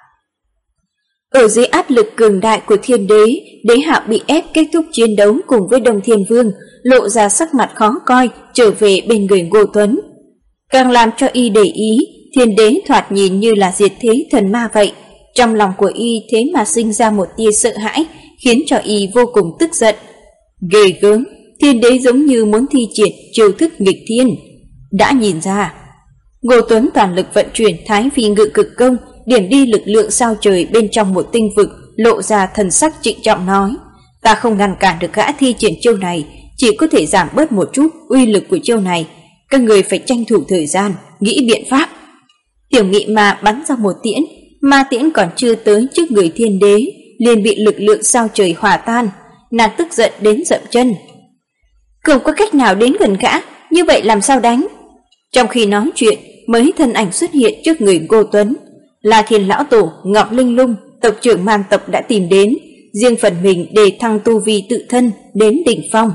Ở dưới áp lực cường đại của thiên đế, Đế Hạo bị ép kết thúc chiến đấu cùng với Đông Thiên Vương, lộ ra sắc mặt khó coi, trở về bên người Ngô Tuấn. Càng làm cho Y để ý, thiên đế thoạt nhìn như là diệt thế thần ma vậy. Trong lòng của Y thế mà sinh ra một tia sợ hãi, khiến cho Y vô cùng tức giận. Ghê gớm, thiên đế giống như muốn thi triển chiêu thức nghịch thiên. Đã nhìn ra. Ngô Tuấn toàn lực vận chuyển Thái Phi Ngự Cực Công, điểm đi lực lượng sao trời bên trong một tinh vực, lộ ra thần sắc trịnh trọng nói: "Ta không ngăn cản được gã thi triển chiêu này, chỉ có thể giảm bớt một chút uy lực của chiêu này. Các người phải tranh thủ thời gian, nghĩ biện pháp." Tiểu Nghị Ma bắn ra một tiễn, ma tiễn còn chưa tới trước người thiên đế, liền bị lực lượng sao trời hòa tan. Nàng tức giận đến dậm chân. Không có cách nào đến gần gã, như vậy làm sao đánh? Trong khi nói chuyện, mấy thân ảnh xuất hiện trước người Ngô Tuấn. La Thiên lão tổ, Ngọc Linh Lung, tộc trưởng Man tộc đã tìm đến, riêng phần mình để thăng tu vi tự thân đến đỉnh phong.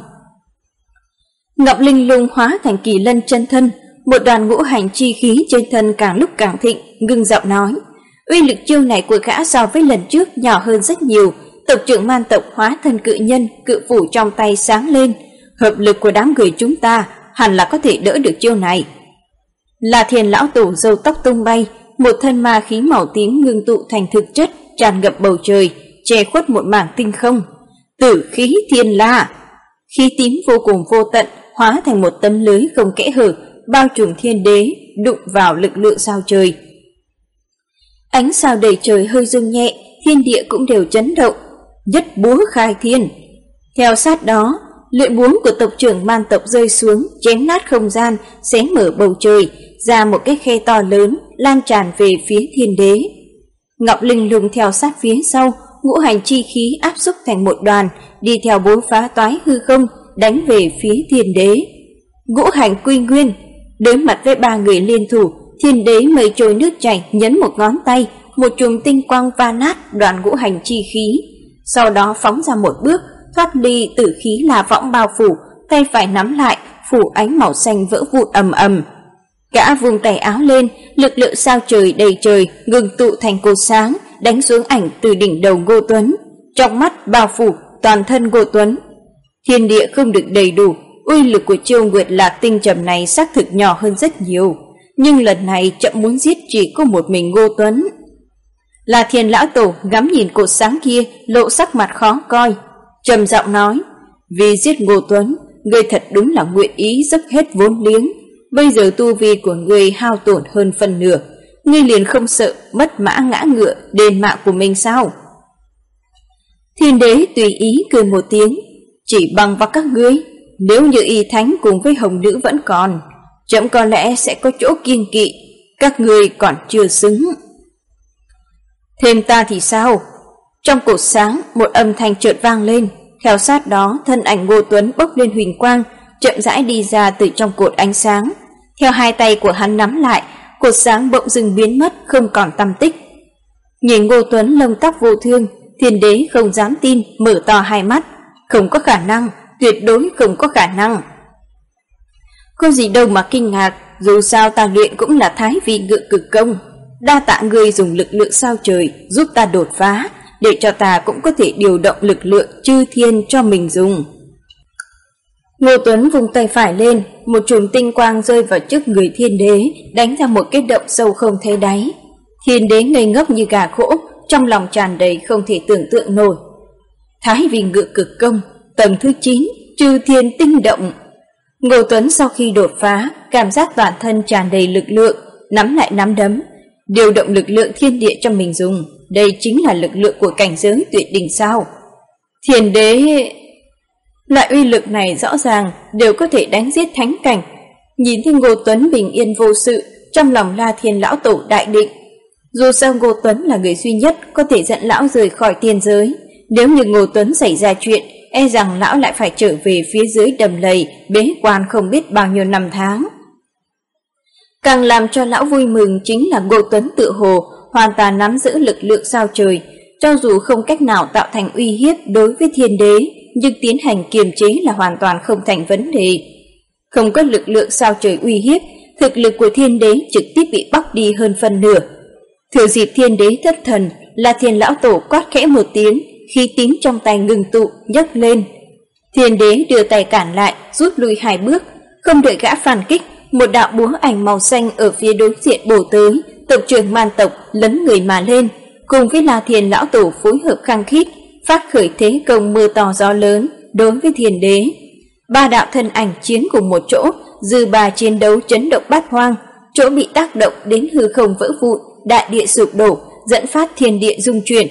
Ngọc Linh Lung hóa thành Kỳ Lân chân thân, một đoàn ngũ hành chi khí trên thân càng lúc càng thịnh, ngưng giọng nói: "Uy lực chiêu này của gã so với lần trước nhỏ hơn rất nhiều." Tộc trưởng Man tộc hóa thân cự nhân, cự phủ trong tay sáng lên, hợp lực của đám người chúng ta hẳn là có thể đỡ được chiêu này. La Thiên lão tổ râu tóc tung bay, một thân ma khí màu tím ngưng tụ thành thực chất, tràn ngập bầu trời, che khuất một mảng tinh không. Tử khí thiên la, khí tím vô cùng vô tận, hóa thành một tấm lưới không kẽ hở, bao trùm thiên đế, đụng vào lực lượng sao trời. Ánh sao đầy trời hơi rung nhẹ, thiên địa cũng đều chấn động. Nhất búa khai thiên. Theo sát đó, lưỡi búa của tộc trưởng Man tộc rơi xuống, chém nát không gian, xé mở bầu trời, ra một cái khe to lớn, lan tràn về phía thiên đế. Ngọc Linh Lung theo sát phía sau, ngũ hành chi khí áp xúc thành một đoàn, đi theo búa phá toái hư không, đánh về phía thiên đế. Ngũ hành quy nguyên, đối mặt với ba người liên thủ, thiên đế mây trôi nước chảy nhấn một ngón tay, một chùm tinh quang va nát đoàn ngũ hành chi khí. Sau đó phóng ra một bước, thoát ly tử khí là võng bao phủ, tay phải nắm lại, phủ ánh màu xanh vỡ vụn ầm ầm. Gã vung tay áo lên, lực lượng sao trời đầy trời ngưng tụ thành cột sáng, đánh xuống ảnh từ đỉnh đầu Ngô Tuấn, trong mắt bao phủ toàn thân Ngô Tuấn. Thiên địa không được đầy đủ, uy lực của chiêu Nguyệt Lạc tinh trầm này xác thực nhỏ hơn rất nhiều, nhưng lần này chậm muốn giết chỉ có một mình Ngô Tuấn. Là Thiên lão tổ ngắm nhìn cột sáng kia, lộ sắc mặt khó coi, trầm giọng nói: "Vì giết Ngô Tuấn, ngươi thật đúng là nguyện ý dốc hết vốn liếng. Bây giờ tu vi của ngươi hao tổn hơn phân nửa, ngươi liền không sợ mất mã ngã ngựa đền mạng của mình sao?" Thiên đế tùy ý cười một tiếng: "Chỉ bằng vào các ngươi, nếu như Y Thánh cùng với Hồng Nữ vẫn còn, chậm có lẽ sẽ có chỗ kiêng kỵ, các ngươi còn chưa xứng. Thêm ta thì sao?" Trong cột sáng, một âm thanh chợt vang lên, theo sát đó thân ảnh Ngô Tuấn bốc lên huỳnh quang, chậm rãi đi ra từ trong cột ánh sáng. Theo hai tay của hắn nắm lại, cột sáng bỗng dưng biến mất không còn tăm tích. Nhìn Ngô Tuấn lông tóc vô thương, Thiên Đế không dám tin, mở to hai mắt. Không có khả năng, tuyệt đối không có khả năng. Có gì đâu mà kinh ngạc, dù sao ta luyện cũng là Thái Vi Ngự Cực Công. Đa tạ ngươi dùng lực lượng sao trời giúp ta đột phá, để cho ta cũng có thể điều động lực lượng chư thiên cho mình dùng. Ngô Tuấn vùng tay phải lên, một chùm tinh quang rơi vào trước người Thiên Đế, đánh ra một cái động sâu không thấy đáy. Thiên Đế ngây ngốc như gà khỗ, trong lòng tràn đầy không thể tưởng tượng nổi. Thái Vi Ngự Cực Công, tầng thứ 9, chư thiên tinh động. Ngô Tuấn sau khi đột phá, cảm giác toàn thân tràn đầy lực lượng, nắm lại nắm đấm, điều động lực lượng thiên địa cho mình dùng. Đây chính là lực lượng của cảnh giới tuyệt đỉnh sao? Thiên Đế... Loại uy lực này rõ ràng đều có thể đánh giết thánh cảnh. Nhìn thấy Ngô Tuấn bình yên vô sự, trong lòng La Thiên lão tổ đại định. Dù sao Ngô Tuấn là người duy nhất có thể dẫn lão rời khỏi tiên giới. Nếu như Ngô Tuấn xảy ra chuyện, e rằng lão lại phải trở về phía dưới đầm lầy, bế quan không biết bao nhiêu năm tháng. Càng làm cho lão vui mừng chính là Ngô Tuấn tự hồ hoàn toàn nắm giữ lực lượng sao trời, cho dù không cách nào tạo thành uy hiếp đối với Thiên Đế, nhưng tiến hành kiềm chế là hoàn toàn không thành vấn đề. Không có lực lượng sao trời uy hiếp, thực lực của Thiên Đế trực tiếp bị bóc đi hơn phân nửa. Thừa dịp Thiên Đế thất thần, La Thiên lão tổ quát khẽ một tiếng, khí tím trong tay ngừng tụ, nhấc lên. Thiên Đế đưa tay cản lại, rút lui 2 bước, không đợi gã phản kích, một đạo búa ảnh màu xanh ở phía đối diện bổ tới, tộc trưởng Man tộc lấn người mà lên, cùng với La Thiên lão tổ phối hợp khăng khít, phát khởi thế công mưa to gió lớn đối với Thiên Đế. 3 đạo thân ảnh chiến cùng một chỗ, dư bà chiến đấu chấn động bát hoang, chỗ bị tác động đến hư không vỡ vụn, đại địa sụp đổ, dẫn phát thiên địa rung chuyển.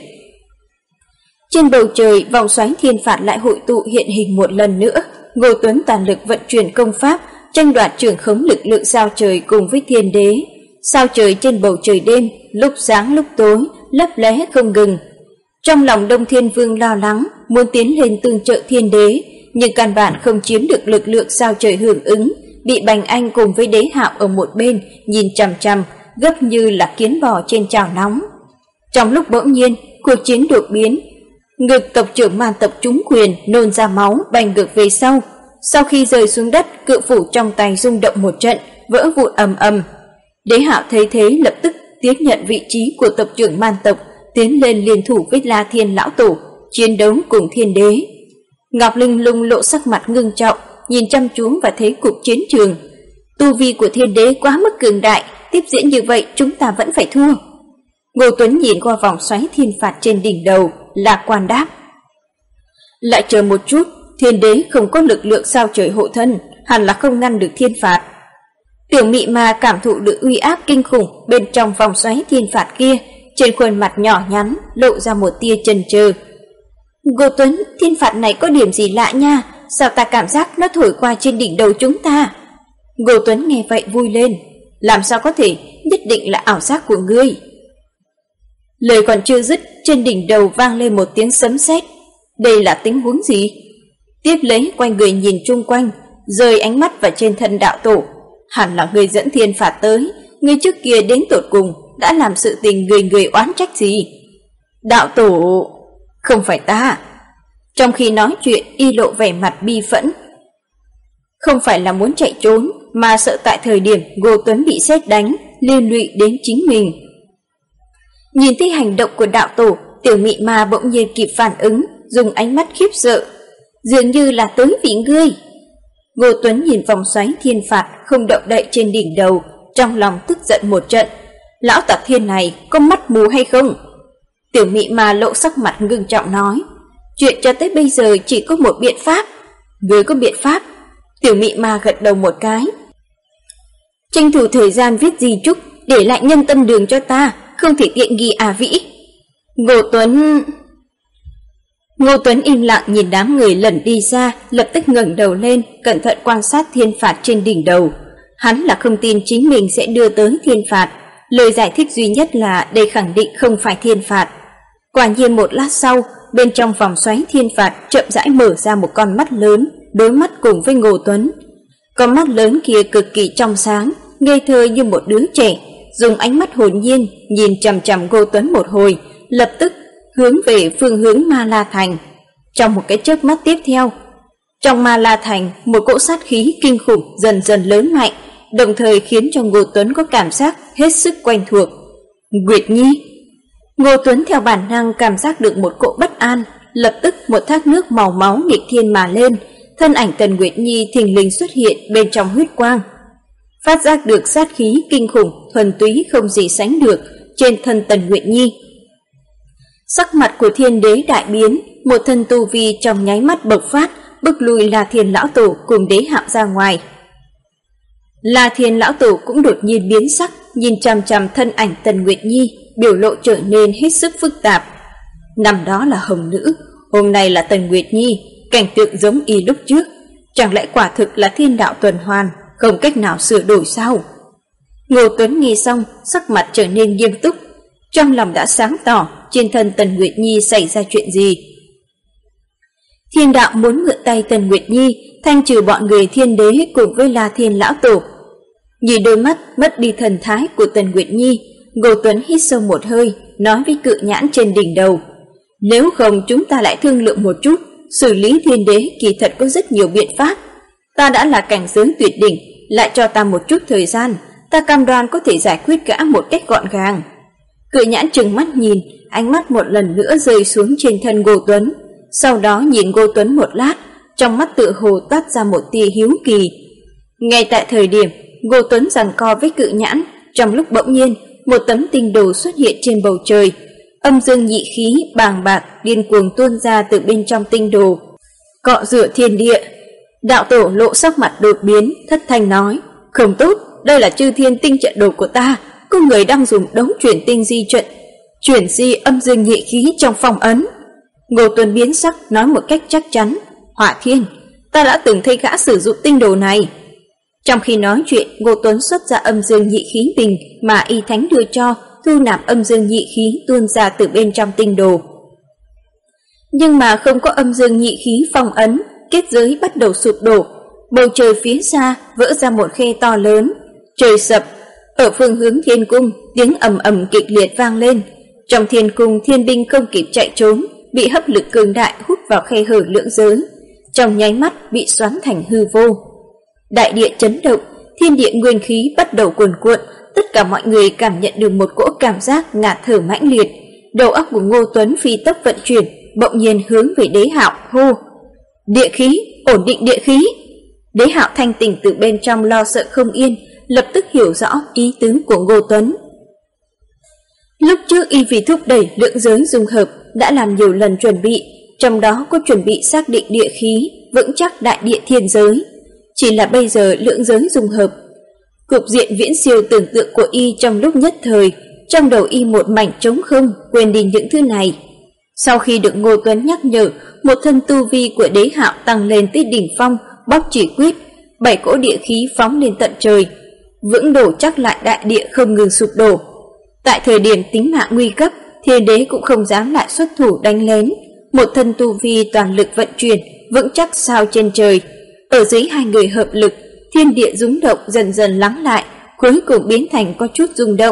Trên bầu trời, vòng xoáy thiên phạt lại hội tụ hiện hình một lần nữa. Ngô Tuấn toàn lực vận chuyển công pháp, tranh đoạt trưởng khống lực lượng sao trời cùng với Thiên Đế. Sao trời trên bầu trời đêm, lúc sáng lúc tối, lấp lóe không ngừng. Trong lòng Đông Thiên Vương lo lắng, muốn tiến lên tương trợ Thiên Đế, nhưng căn bản không chiếm được lực lượng sao trời hưởng ứng, bị Bành Anh cùng với Đế Hạo ở một bên nhìn chằm chằm, gấp như là kiến bò trên chảo nóng. Trong lúc bỗng nhiên, cuộc chiến đột biến, ngực tộc trưởng Man tộc trúng quyền, nôn ra máu, bành ngược về sau. Sau khi rơi xuống đất, cự phủ trong tay rung động một trận, vỡ vụn ầm ầm. Đế Hạo thấy thế lập tức tiếp nhận vị trí của tộc trưởng Man tộc, tiến lên liên thủ với La Thiên lão tổ, chiến đấu cùng Thiên Đế. Ngọc Linh Lung lộ sắc mặt ngưng trọng, nhìn chăm chú vào thế cục chiến trường. Tu vi của Thiên Đế quá mức cường đại, tiếp diễn như vậy chúng ta vẫn phải thua. Ngô Tuấn nhìn qua vòng xoáy thiên phạt trên đỉnh đầu, lạc quan đáp. Lại chờ một chút, Thiên Đế không có lực lượng sao trời hộ thân, hẳn là không ngăn được thiên phạt. Tiểu Mị Ma cảm thụ được uy áp kinh khủng bên trong vòng xoáy thiên phạt kia, trên khuôn mặt nhỏ nhắn lộ ra một tia chần chừ. Ngô Tuấn, thiên phạt này có điểm gì lạ nha, sao ta cảm giác nó thổi qua trên đỉnh đầu chúng ta? Ngô Tuấn nghe vậy vui lên, làm sao có thể, nhất định là ảo giác của ngươi. Lời còn chưa dứt, trên đỉnh đầu vang lên một tiếng sấm sét. Đây là tình huống gì? Tiếp lấy quanh người nhìn chung quanh, rơi ánh mắt vào trên thân đạo tổ. Hẳn là người dẫn thiên phạt tới, người trước kia đến tột cùng đã làm sự tình người oán trách gì? Đạo tổ... Không phải ta. Trong khi nói chuyện, y lộ vẻ mặt bi phẫn. Không phải là muốn chạy trốn, mà sợ tại thời điểm Ngô Tuấn bị sét đánh, liên lụy đến chính mình. Nhìn thấy hành động của đạo tổ, Tiểu Mị Ma bỗng nhiên kịp phản ứng, dùng ánh mắt khiếp sợ. Dường như là tới vị ngươi. Ngô Tuấn nhìn vòng xoáy thiên phạt không động đậy trên đỉnh đầu, trong lòng tức giận một trận. Lão tặc thiên này có mắt mù hay không? Tiểu Mị Ma lộ sắc mặt ngưng trọng nói, chuyện cho tới bây giờ chỉ có một biện pháp. Ngươi có biện pháp? Tiểu Mị Ma gật đầu một cái. Tranh thủ thời gian viết di chúc, để lại nhân tâm đường cho ta, không thể tiện nghi à Vĩ. Ngô Tuấn im lặng nhìn đám người lẩn đi xa, lập tức ngẩng đầu lên, cẩn thận quan sát thiên phạt trên đỉnh đầu. Hắn là không tin chính mình sẽ đưa tới thiên phạt, lời giải thích duy nhất là đây khẳng định không phải thiên phạt. Quả nhiên một lát sau, bên trong vòng xoáy thiên phạt chậm rãi mở ra một con mắt lớn, đối mắt cùng với Ngô Tuấn. Con mắt lớn kia cực kỳ trong sáng, ngây thơ như một đứa trẻ, dùng ánh mắt hồn nhiên nhìn chằm chằm Ngô Tuấn một hồi, lập tức hướng về phương hướng Ma La Thành. Trong một cái chớp mắt tiếp theo, trong Ma La Thành, một cỗ sát khí kinh khủng dần dần lớn mạnh, đồng thời khiến cho Ngô Tuấn có cảm giác hết sức quen thuộc. Nguyệt Nhi. Ngô Tuấn theo bản năng cảm giác được một cỗ bất an, lập tức một thác nước màu máu nghịch thiên mà lên, thân ảnh Tần Nguyệt Nhi thình lình xuất hiện bên trong huyết quang. Phát giác được sát khí kinh khủng thuần túy không gì sánh được trên thân Tần Nguyệt Nhi. Sắc mặt của Thiên Đế đại biến, một thân tu vi trong nháy mắt bộc phát, bức lui La Thiên lão tổ cùng Đế Hạo ra ngoài. La Thiên lão tổ cũng đột nhiên biến sắc, nhìn chằm chằm thân ảnh Tần Nguyệt Nhi, biểu lộ trở nên hết sức phức tạp. Năm đó là Hồng Nữ, hôm nay là Tần Nguyệt Nhi, cảnh tượng giống y lúc trước, chẳng lẽ quả thực là thiên đạo tuần hoàn, không cách nào sửa đổi sao? Ngô Tuấn nghe xong, sắc mặt trở nên nghiêm túc, trong lòng đã sáng tỏ trên thân Tần Nguyệt Nhi xảy ra chuyện gì. Thiên đạo muốn mượn tay Tần Nguyệt Nhi thanh trừ bọn người Thiên Đế cùng với La Thiên lão tổ. Nhìn đôi mắt mất đi thần thái của Tần Nguyệt Nhi, Ngô Tuấn hít sâu một hơi, nói với cự nhãn trên đỉnh đầu: nếu không chúng ta lại thương lượng một chút, xử lý Thiên Đế kỳ thật có rất nhiều biện pháp. Ta đã là cảnh giới tuyệt đỉnh, lại cho ta một chút thời gian, ta cam đoan có thể giải quyết gã một cách gọn gàng. Cự nhãn trừng mắt nhìn, ánh mắt một lần nữa rơi xuống trên thân Ngô Tuấn, sau đó nhìn Ngô Tuấn một lát, trong mắt tựa hồ toát ra một tia hiếu kỳ. Ngay tại thời điểm Ngô Tuấn giằng co với cự nhãn, trong lúc bỗng nhiên một tấm tinh đồ xuất hiện trên bầu trời, âm dương nhị khí bàng bạc điên cuồng tuôn ra từ bên trong tinh đồ, cọ rửa thiên địa. Đạo tổ lộ sắc mặt đột biến, thất thanh nói: không tốt, đây là Chư Thiên tinh trận đồ của ta, có người đang dùng đấu chuyển tinh di trận chuyển di âm dương nhị khí trong phong ấn. Ngô Tuấn biến sắc nói một cách chắc chắn: Hỏa Thiên, ta đã từng thấy gã sử dụng tinh đồ này. Trong khi nói chuyện, Ngô Tuấn xuất ra âm dương nhị khí bình mà y thánh đưa cho, thu nạp âm dương nhị khí tuôn ra từ bên trong tinh đồ. Nhưng mà không có âm dương nhị khí phong ấn, kết giới bắt đầu sụp đổ, bầu trời phía xa vỡ ra một khe to lớn, trời sập. Ở phương hướng Thiên Cung, tiếng ầm ầm kịch liệt vang lên. Trong Thiên Cung, thiên binh không kịp chạy trốn, bị hấp lực cường đại hút vào khe hở lưỡng giới, trong nháy mắt bị xoắn thành hư vô. Đại địa chấn động, thiên địa nguyên khí bắt đầu cuồn cuộn, tất cả mọi người cảm nhận được một cỗ cảm giác ngạt thở mãnh liệt. Đầu óc của Ngô Tuấn phi tốc vận chuyển, bỗng nhiên hướng về Đế Hạo hô: địa khí, ổn định địa khí. Đế Hạo thanh tỉnh từ bên trong lo sợ không yên, lập tức hiểu rõ ý tứ của Ngô Tuấn. Lúc trước y vì thúc đẩy lượng giới dung hợp đã làm nhiều lần chuẩn bị, trong đó có chuẩn bị xác định địa khí, vững chắc đại địa thiên giới. Chỉ là bây giờ lượng giới dung hợp, cục diện viễn siêu tưởng tượng của y trong lúc nhất thời, trong đầu y một mảnh trống không, quên đi những thứ này. Sau khi được Ngô Tuấn nhắc nhở, một thân tu vi của Đế Hạo tăng lên tới đỉnh phong, bóc chỉ quyết, 7 cỗ địa khí phóng lên tận trời, vững đổ chắc lại đại địa không ngừng sụp đổ. Tại thời điểm tính mạng nguy cấp, Thiên Đế cũng không dám lại xuất thủ đánh lén, một thân tu vi toàn lực vận chuyển, vững chắc sao trên trời. Ở dưới hai người hợp lực, thiên địa rung động dần dần lắng lại, cuối cùng biến thành có chút rung động.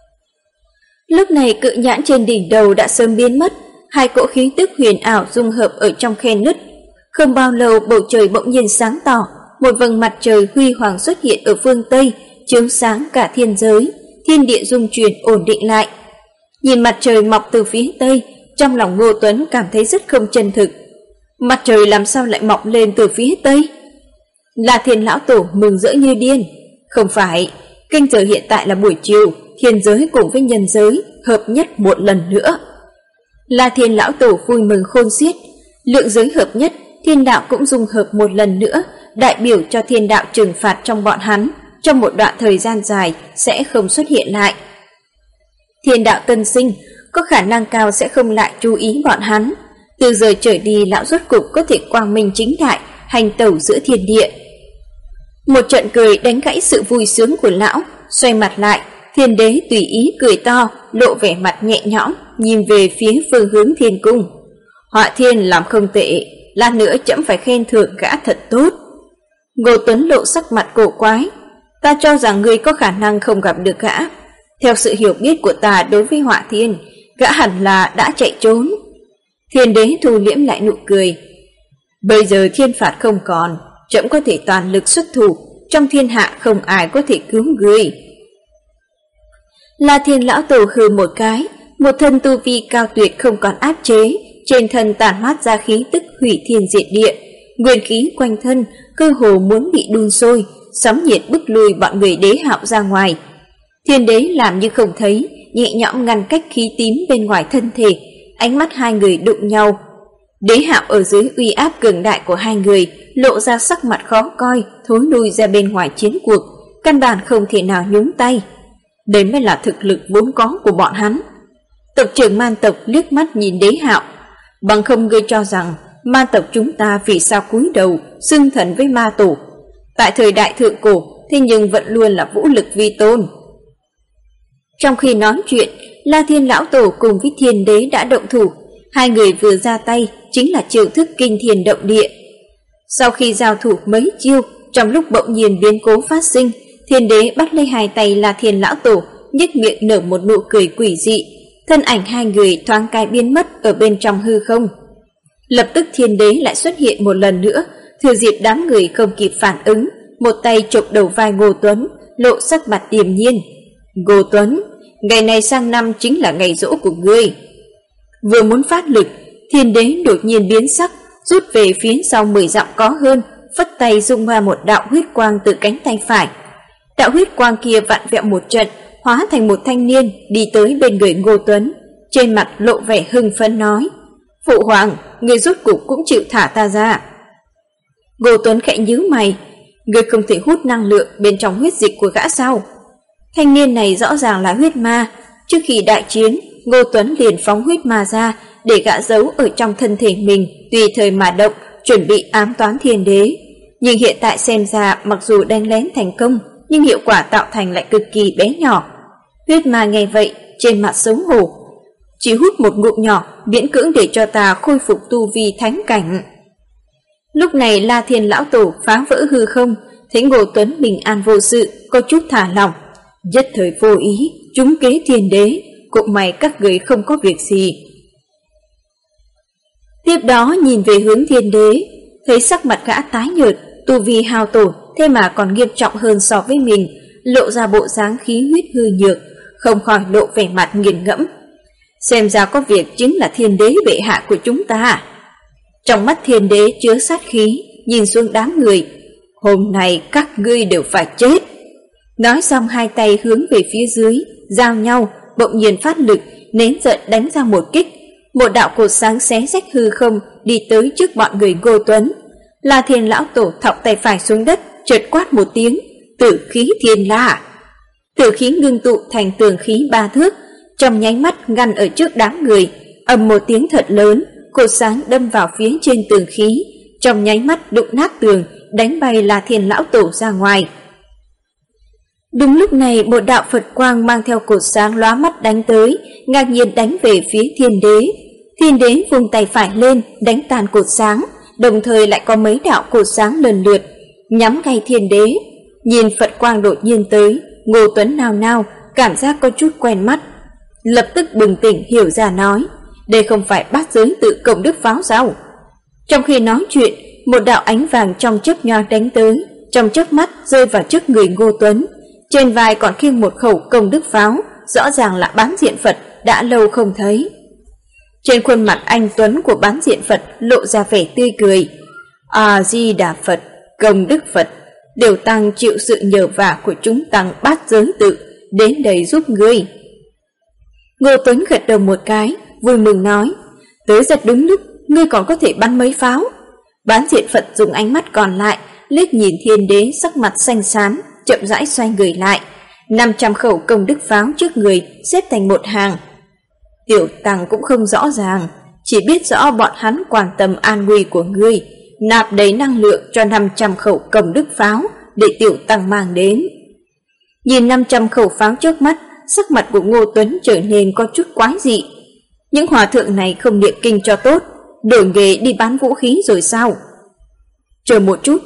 Lúc này cự nhãn trên đỉnh đầu đã sớm biến mất, hai cỗ khí tức huyền ảo dung hợp ở trong khe nứt. Không bao lâu bầu trời bỗng nhiên sáng tỏ, một vầng mặt trời huy hoàng xuất hiện ở phương Tây, chiếu sáng cả thiên giới, thiên địa rung chuyển ổn định lại. Nhìn mặt trời mọc từ phía Tây, trong lòng Ngô Tuấn cảm thấy rất không chân thực. Mặt trời làm sao lại mọc lên từ phía Tây? La Thiên lão tổ mừng rỡ như điên. Không phải, canh giờ hiện tại là buổi chiều, thiên giới cùng với nhân giới hợp nhất một lần nữa. La Thiên lão tổ vui mừng khôn xiết. Lượng giới hợp nhất, thiên đạo cũng dung hợp một lần nữa, đại biểu cho thiên đạo trừng phạt trong bọn hắn, trong một đoạn thời gian dài sẽ không xuất hiện lại. Thiên đạo tân sinh, có khả năng cao sẽ không lại chú ý bọn hắn. Từ giờ trở đi, lão rốt cục có thể quang minh chính đại hành tẩu giữa thiên địa. Một trận cười đánh gãy sự vui sướng của lão, xoay mặt lại, Thiên Đế tùy ý cười to, lộ vẻ mặt nhẹ nhõm, nhìn về phía phương hướng Thiên Cung. Họa Thiên làm không tệ, lát nữa chậm phải khen thưởng gã thật tốt. Ngô Tuấn lộ sắc mặt cổ quái. Ta cho rằng ngươi có khả năng không gặp được gã. Theo sự hiểu biết của ta đối với Hỏa Thiên, gã hẳn là đã chạy trốn. Thiên đế thu liễm lại nụ cười. Bây giờ thiên phạt không còn, trẫm có thể toàn lực xuất thủ, trong thiên hạ không ai có thể cứu ngươi. La Thiên lão tổ hừ một cái, một thân tu vi cao tuyệt không còn áp chế, trên thân tản mát ra khí tức hủy thiên diệt địa, nguyên khí quanh thân cơ hồ muốn bị đun sôi, sóng nhiệt bức lùi bọn người Đế Hạo ra ngoài. Thiên đế làm như không thấy, nhẹ nhõm ngăn cách khí tím bên ngoài thân thể, ánh mắt hai người đụng nhau. Đế Hạo ở dưới uy áp cường đại của hai người, lộ ra sắc mặt khó coi, thối lui ra bên ngoài chiến cuộc, căn bản không thể nào nhúng tay. Đấy mới là thực lực vốn có của bọn hắn. Tộc trưởng man tộc liếc mắt nhìn Đế Hạo, bằng không ngươi cho rằng man tộc chúng ta vì sao cúi đầu xưng thần với ma tổ? Tại thời đại thượng cổ, thế nhưng vẫn luôn là vũ lực vi tôn. Trong khi nói chuyện, La Thiên lão tổ cùng với Thiên đế đã động thủ, hai người vừa ra tay chính là chiêu thức kinh thiên động địa. Sau khi giao thủ mấy chiêu, trong lúc bỗng nhiên biến cố phát sinh, Thiên đế bắt lấy hai tay La Thiên lão tổ, nhếch miệng nở một nụ cười quỷ dị, thân ảnh hai người thoáng cái biến mất ở bên trong hư không. Lập tức Thiên đế lại xuất hiện một lần nữa, thừa dịp đám người không kịp phản ứng, một tay chộp đầu vai Ngô Tuấn, lộ sắc mặt điềm nhiên. Ngô Tuấn, ngày này sang năm chính là ngày giỗ của ngươi. Vừa muốn phát lực, Thiên đế đột nhiên biến sắc, rút về phía sau 10 dặm có hơn, phất tay dung ra một đạo huyết quang từ cánh tay phải. Đạo huyết quang kia vặn vẹo một trận, hóa thành một thanh niên đi tới bên người Ngô Tuấn, trên mặt lộ vẻ hưng phấn nói: "Phụ hoàng, ngươi rốt cục cũng chịu thả ta ra." Ngô Tuấn khẽ nhíu mày, "Ngươi không thể hút năng lượng bên trong huyết dịch của gã sao?" Thanh niên này rõ ràng là huyết ma, trước khi đại chiến, Ngô Tuấn liền phóng huyết ma ra để gã giấu ở trong thân thể mình, tùy thời mà động, chuẩn bị ám toán Thiên đế. Nhưng hiện tại xem ra, mặc dù đánh lén thành công, nhưng hiệu quả tạo thành lại cực kỳ bé nhỏ. Huyết ma nghe vậy, trên mặt xấu hổ, "Chỉ hút một ngụm nhỏ, miễn cưỡng để cho ta khôi phục tu vi thánh cảnh." Lúc này La Thiên lão tổ phá vỡ hư không, thấy Ngô Tuấn bình an vô sự, có chút thả lỏng, nhất thời vô ý trúng kế Thiên đế, cũng may các người không có việc gì. Tiếp đó nhìn về hướng Thiên đế, thấy sắc mặt gã tái nhợt, tu vi hao tổn, thế mà còn nghiêm trọng hơn so với mình, lộ ra bộ dáng khí huyết hư nhược, không khỏi lộ vẻ mặt nghiền ngẫm. Xem ra có việc chính là Thiên đế bệ hạ của chúng ta. Trong mắt Thiên đế chứa sát khí, nhìn xuống đám người, "Hôm nay các ngươi đều phải chết." Nói xong hai tay hướng về phía dưới, giao nhau, bỗng nhiên phát lực, nén giận đánh ra một kích. Một đạo cột sáng xé rách hư không đi tới trước bọn người Ngô Tuấn. La Thiên lão tổ thọc tay phải xuống đất, chợt quát một tiếng, "Tử khí thiên la!" Tử khí ngưng tụ thành tường khí 3 thước, trong nháy mắt ngăn ở trước đám người. Ầm một tiếng thật lớn, cột sáng đâm vào phía trên tường khí, trong nháy mắt đụng nát tường, đánh bay La Thiên lão tổ ra ngoài. Đúng lúc này, một đạo Phật quang mang theo cột sáng lóa mắt đánh tới, ngạc nhiên đánh về phía Thiên đế. Thiên đế vung tay phải lên, đánh tan cột sáng, đồng thời lại có mấy đạo cột sáng lần lượt nhắm ngay Thiên đế. Nhìn Phật quang đột nhiên tới, Ngô Tuấn nao nao, cảm giác có chút quen mắt, lập tức bừng tỉnh hiểu ra nói: "Đây không phải Bát Giới Tự Công Đức Pháo sao?" Trong khi nói chuyện, một đạo ánh vàng trong chớp nhoáng đánh tới, trong chớp mắt rơi vào trước người Ngô Tuấn. Trên vai còn khiêng một khẩu công đức pháo, rõ ràng là Bán Diện Phật, đã lâu không thấy. Trên khuôn mặt anh tuấn của Bán Diện Phật lộ ra vẻ tươi cười. "A Di Đà Phật, Công Đức Phật, Điều Tăng chịu sự nhờ vả của chúng tăng Bát Giới Tự, đến đây giúp ngươi." Ngô Tuấn gật đầu một cái, vui mừng nói: "Tới rất đúng lúc, ngươi còn có thể bắn mấy pháo." Bán Diện Phật dùng ánh mắt còn lại liếc nhìn Thiên đế, sắc mặt xanh xám, chậm rãi xoay người lại. 500 khẩu công đức pháo trước người xếp thành một hàng. Tiểu tăng cũng không rõ ràng, chỉ biết rõ bọn hắn quan tâm an nguy của ngươi, nạp đầy năng lượng cho 500 khẩu công đức pháo để tiểu tăng mang đến. Nhìn 500 khẩu pháo trước mắt, sắc mặt của Ngô Tuấn trở nên có chút quái dị. Những hòa thượng này không niệm kinh cho tốt, đổi nghề đi bán vũ khí rồi sao? Chờ một chút,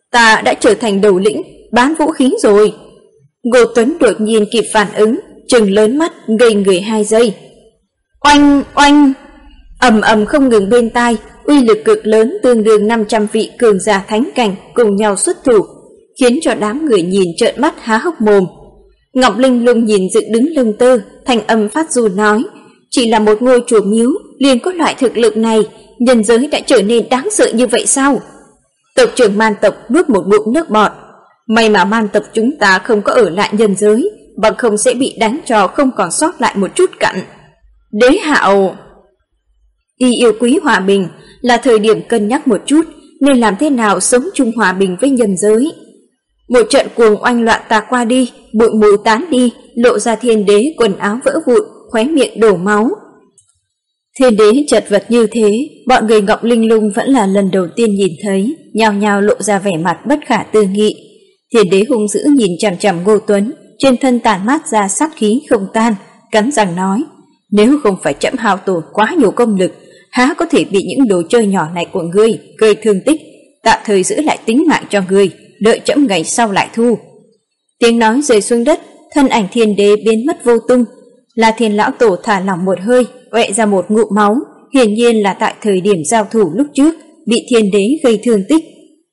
Ta đã trở thành đầu lĩnh bán vũ khí rồi. Ngô Tuấn đột nhiên kịp phản ứng, trừng lớn mắt ngây người 2 giây. Oanh oanh, ầm ầm không ngừng bên tai, uy lực cực lớn tương đương 500 vị cường giả thánh cảnh cùng nhau xuất thủ, khiến cho đám người nhìn trợn mắt há hốc mồm. Ngọc Linh Lung nhìn dựng đứng lông tơ, thanh âm phát dù nói, chỉ là một ngôi chùa miếu liền có loại thực lực này, nhân giới đã trở nên đáng sợ như vậy sao? Tộc trưởng Man tộc nuốt một ngụm nước bọt. May mà Man tộc chúng ta không có ở lại nhân giới, bằng không sẽ bị đánh cho không còn sót lại một chút cặn. Đế Hạo y yêu quý hòa bình, là thời điểm cân nhắc một chút nên làm thế nào sống chung hòa bình với nhân giới. Một trận cuồng oanh loạn tạc qua đi, bụi mù tán đi, lộ ra Thiên Đế quần áo vỡ vụn, khóe miệng đổ máu. Thiên Đế chật vật như thế, bọn người Ngọc Linh Lung vẫn là lần đầu tiên nhìn thấy, nhao nhao lộ ra vẻ mặt bất khả tư nghị. Thiên Đế hung dữ nhìn chằm chằm Ngô Tuấn, trên thân tản mát ra sát khí không tan, cắn răng nói, nếu không phải trẫm hao tổn quá nhiều công lực, há có thể bị những đồ chơi nhỏ này của ngươi gây thương tích, tạm thời giữ lại tính mạng cho ngươi, đợi trẫm ngày sau lại thu. Tiếng nói rơi xuống đất, thân ảnh Thiên Đế biến mất vô tung. La Thiên lão tổ thả lỏng một hơi, oẹ ra một ngụm máu, hiển nhiên là tại thời điểm giao thủ lúc trước bị Thiên Đế gây thương tích.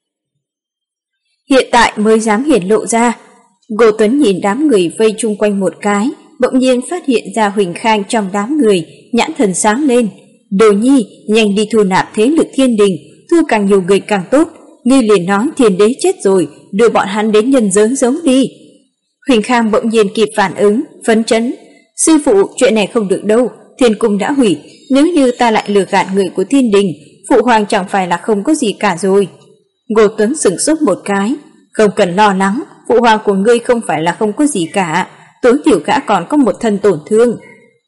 Hiện tại mới dám hiển lộ ra. Ngô Tuấn nhìn đám người vây chung quanh một cái, bỗng nhiên phát hiện ra Huỳnh Khang trong đám người, nhãn thần sáng lên. Đồ Nhi, nhanh đi thu nạp thế lực thiên đình, thu càng nhiều người càng tốt. Ngươi liền nói Thiên Đế chết rồi, đưa bọn hắn đến nhân giới giống đi. Huỳnh Khang bỗng nhiên kịp phản ứng, phấn chấn. Sư phụ, chuyện này không được đâu, Thiên cung đã hủy, nếu như ta lại lừa gạt người của thiên đình, phụ hoàng chẳng phải là không có gì cả rồi. Ngô Tuấn sửng sốt một cái, không cần lo lắng, phụ hoàng của ngươi không phải là không có gì cả, tối thiểu gã còn có một thân tổn thương.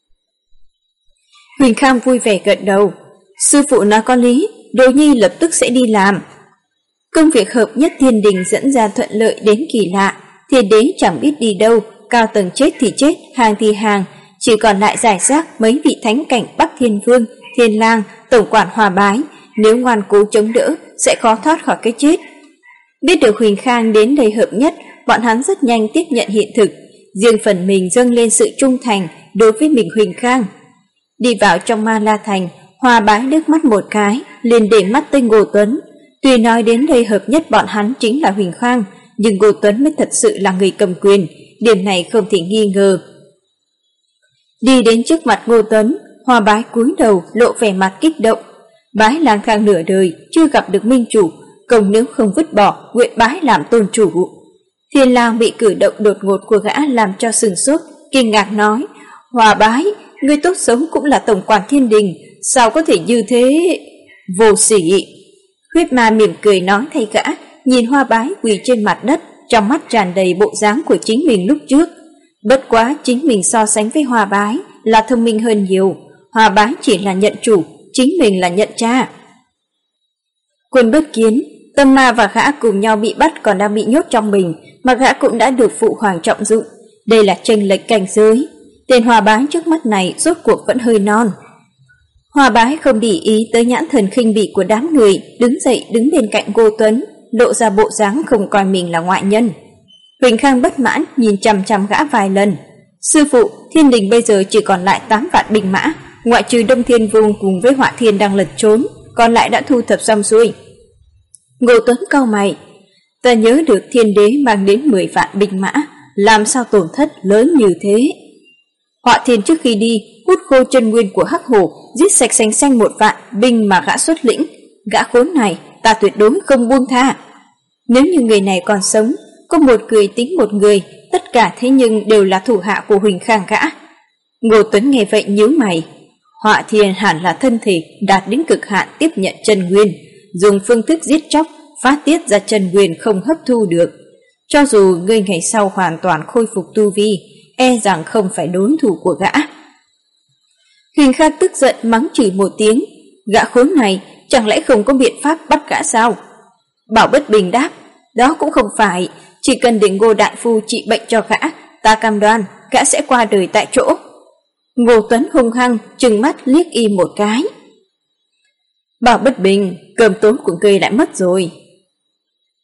Huỳnh Khang vui vẻ gật đầu, sư phụ nói có lý, Đồ Nhi lập tức sẽ đi làm. Công việc hợp nhất thiên đình dẫn ra thuận lợi đến kỳ lạ, Thiên Đế chẳng biết đi đâu, cao tầng chết thì chết, hàng thì hàng, chỉ còn lại rải rác mấy vị thánh cảnh Bắc Thiên Vương, Thiên Lang, tổng quản Hòa Bái, nếu ngoan cố chống đỡ sẽ khó thoát khỏi cái chết. Biết được Huỳnh Khang đến đây hợp nhất, bọn hắn rất nhanh tiếp nhận hiện thực, riêng phần mình dâng lên sự trung thành đối với mình Huỳnh Khang. Đi vào trong Ma La Thành, Hòa Bái liếc mắt một cái, liền để mắt tới Ngô Tuấn. Tuy nói đến đây hợp nhất bọn hắn chính là Huỳnh Khang, nhưng Ngô Tuấn mới thật sự là người cầm quyền, điểm này không thể nghi ngờ. Đi đến trước mặt Ngô Tuấn, Hòa Bái cúi đầu lộ vẻ mặt kích động. Bái lang thang nửa đời, chưa gặp được minh chủ, công nếu không vứt bỏ, nguyện bái làm tôn chủ. Thiên Lang bị cử động đột ngột của gã làm cho sừng sốt, kinh ngạc nói, Hòa Bái, ngươi tốt xấu cũng là tổng quản thiên đình, sao có thể như thế? Vô sỉ. Huyết Ma mỉm cười nói thay gã, nhìn Hòa Bái quỳ trên mặt đất, trong mắt tràn đầy bộ dáng của chính mình lúc trước. Bất quá chính mình so sánh với Hòa Bái là thông minh hơn nhiều, Hòa Bái chỉ là nhận chủ, chính mình là nhận cha. Quân Bất Kiến, Tâm Ma và gã cùng nhau bị bắt còn đang bị nhốt trong mình, mà gã cũng đã được phụ hoàng trọng dụng. Đây là chênh lệch cảnh giới. Tên Hòa Bái trước mắt này rốt cuộc vẫn hơi non. Hòa Bái không để ý tới nhãn thần khinh bỉ của đám người, đứng dậy đứng bên cạnh Ngô Tuấn, lộ ra bộ dáng không coi mình là ngoại nhân. Huỳnh Khang bất mãn nhìn chằm chằm gã vài lần. Sư phụ, thiên đình bây giờ chỉ còn lại 8 vạn binh mã, ngoại trừ Đông Thiên Vương cùng với Họa Thiên đang lẩn trốn, còn lại đã thu thập xong xuôi. Ngô Tuấn cau mày, ta nhớ được Thiên Đế mang đến 10 vạn binh mã, làm sao tổn thất lớn như thế? Họa Thiên trước khi đi hút khô chân nguyên của Hắc Hổ, giết sạch sành xanh 1 vạn binh mà gã xuất lĩnh, gã khốn này ta tuyệt đối không buông tha. Nếu như người này còn sống, có một người tính một người, tất cả thế nhưng đều là thủ hạ của Huỳnh Khang gã. Ngô Tuấn nghe vậy nhíu mày, Họa Thiên hẳn là thân thể đạt đến cực hạn tiếp nhận chân nguyên, dùng phương thức giết chóc phát tiết ra chân nguyên không hấp thu được. Cho dù ngươi ngày sau hoàn toàn khôi phục tu vi, e rằng không phải đối thủ của gã. Huỳnh Khang tức giận mắng chửi một tiếng, gã khốn này chẳng lẽ không có biện pháp bắt gã sao? Bảo Bất Bình đáp, đó cũng không phải, chỉ cần để Ngô đại phu trị bệnh cho gã, ta cam đoan gã sẽ qua đời tại chỗ. Ngô Tuấn hung hăng trừng mắt liếc y một cái. Bảo Bất Bình, cơm tối của ngươi lại mất rồi.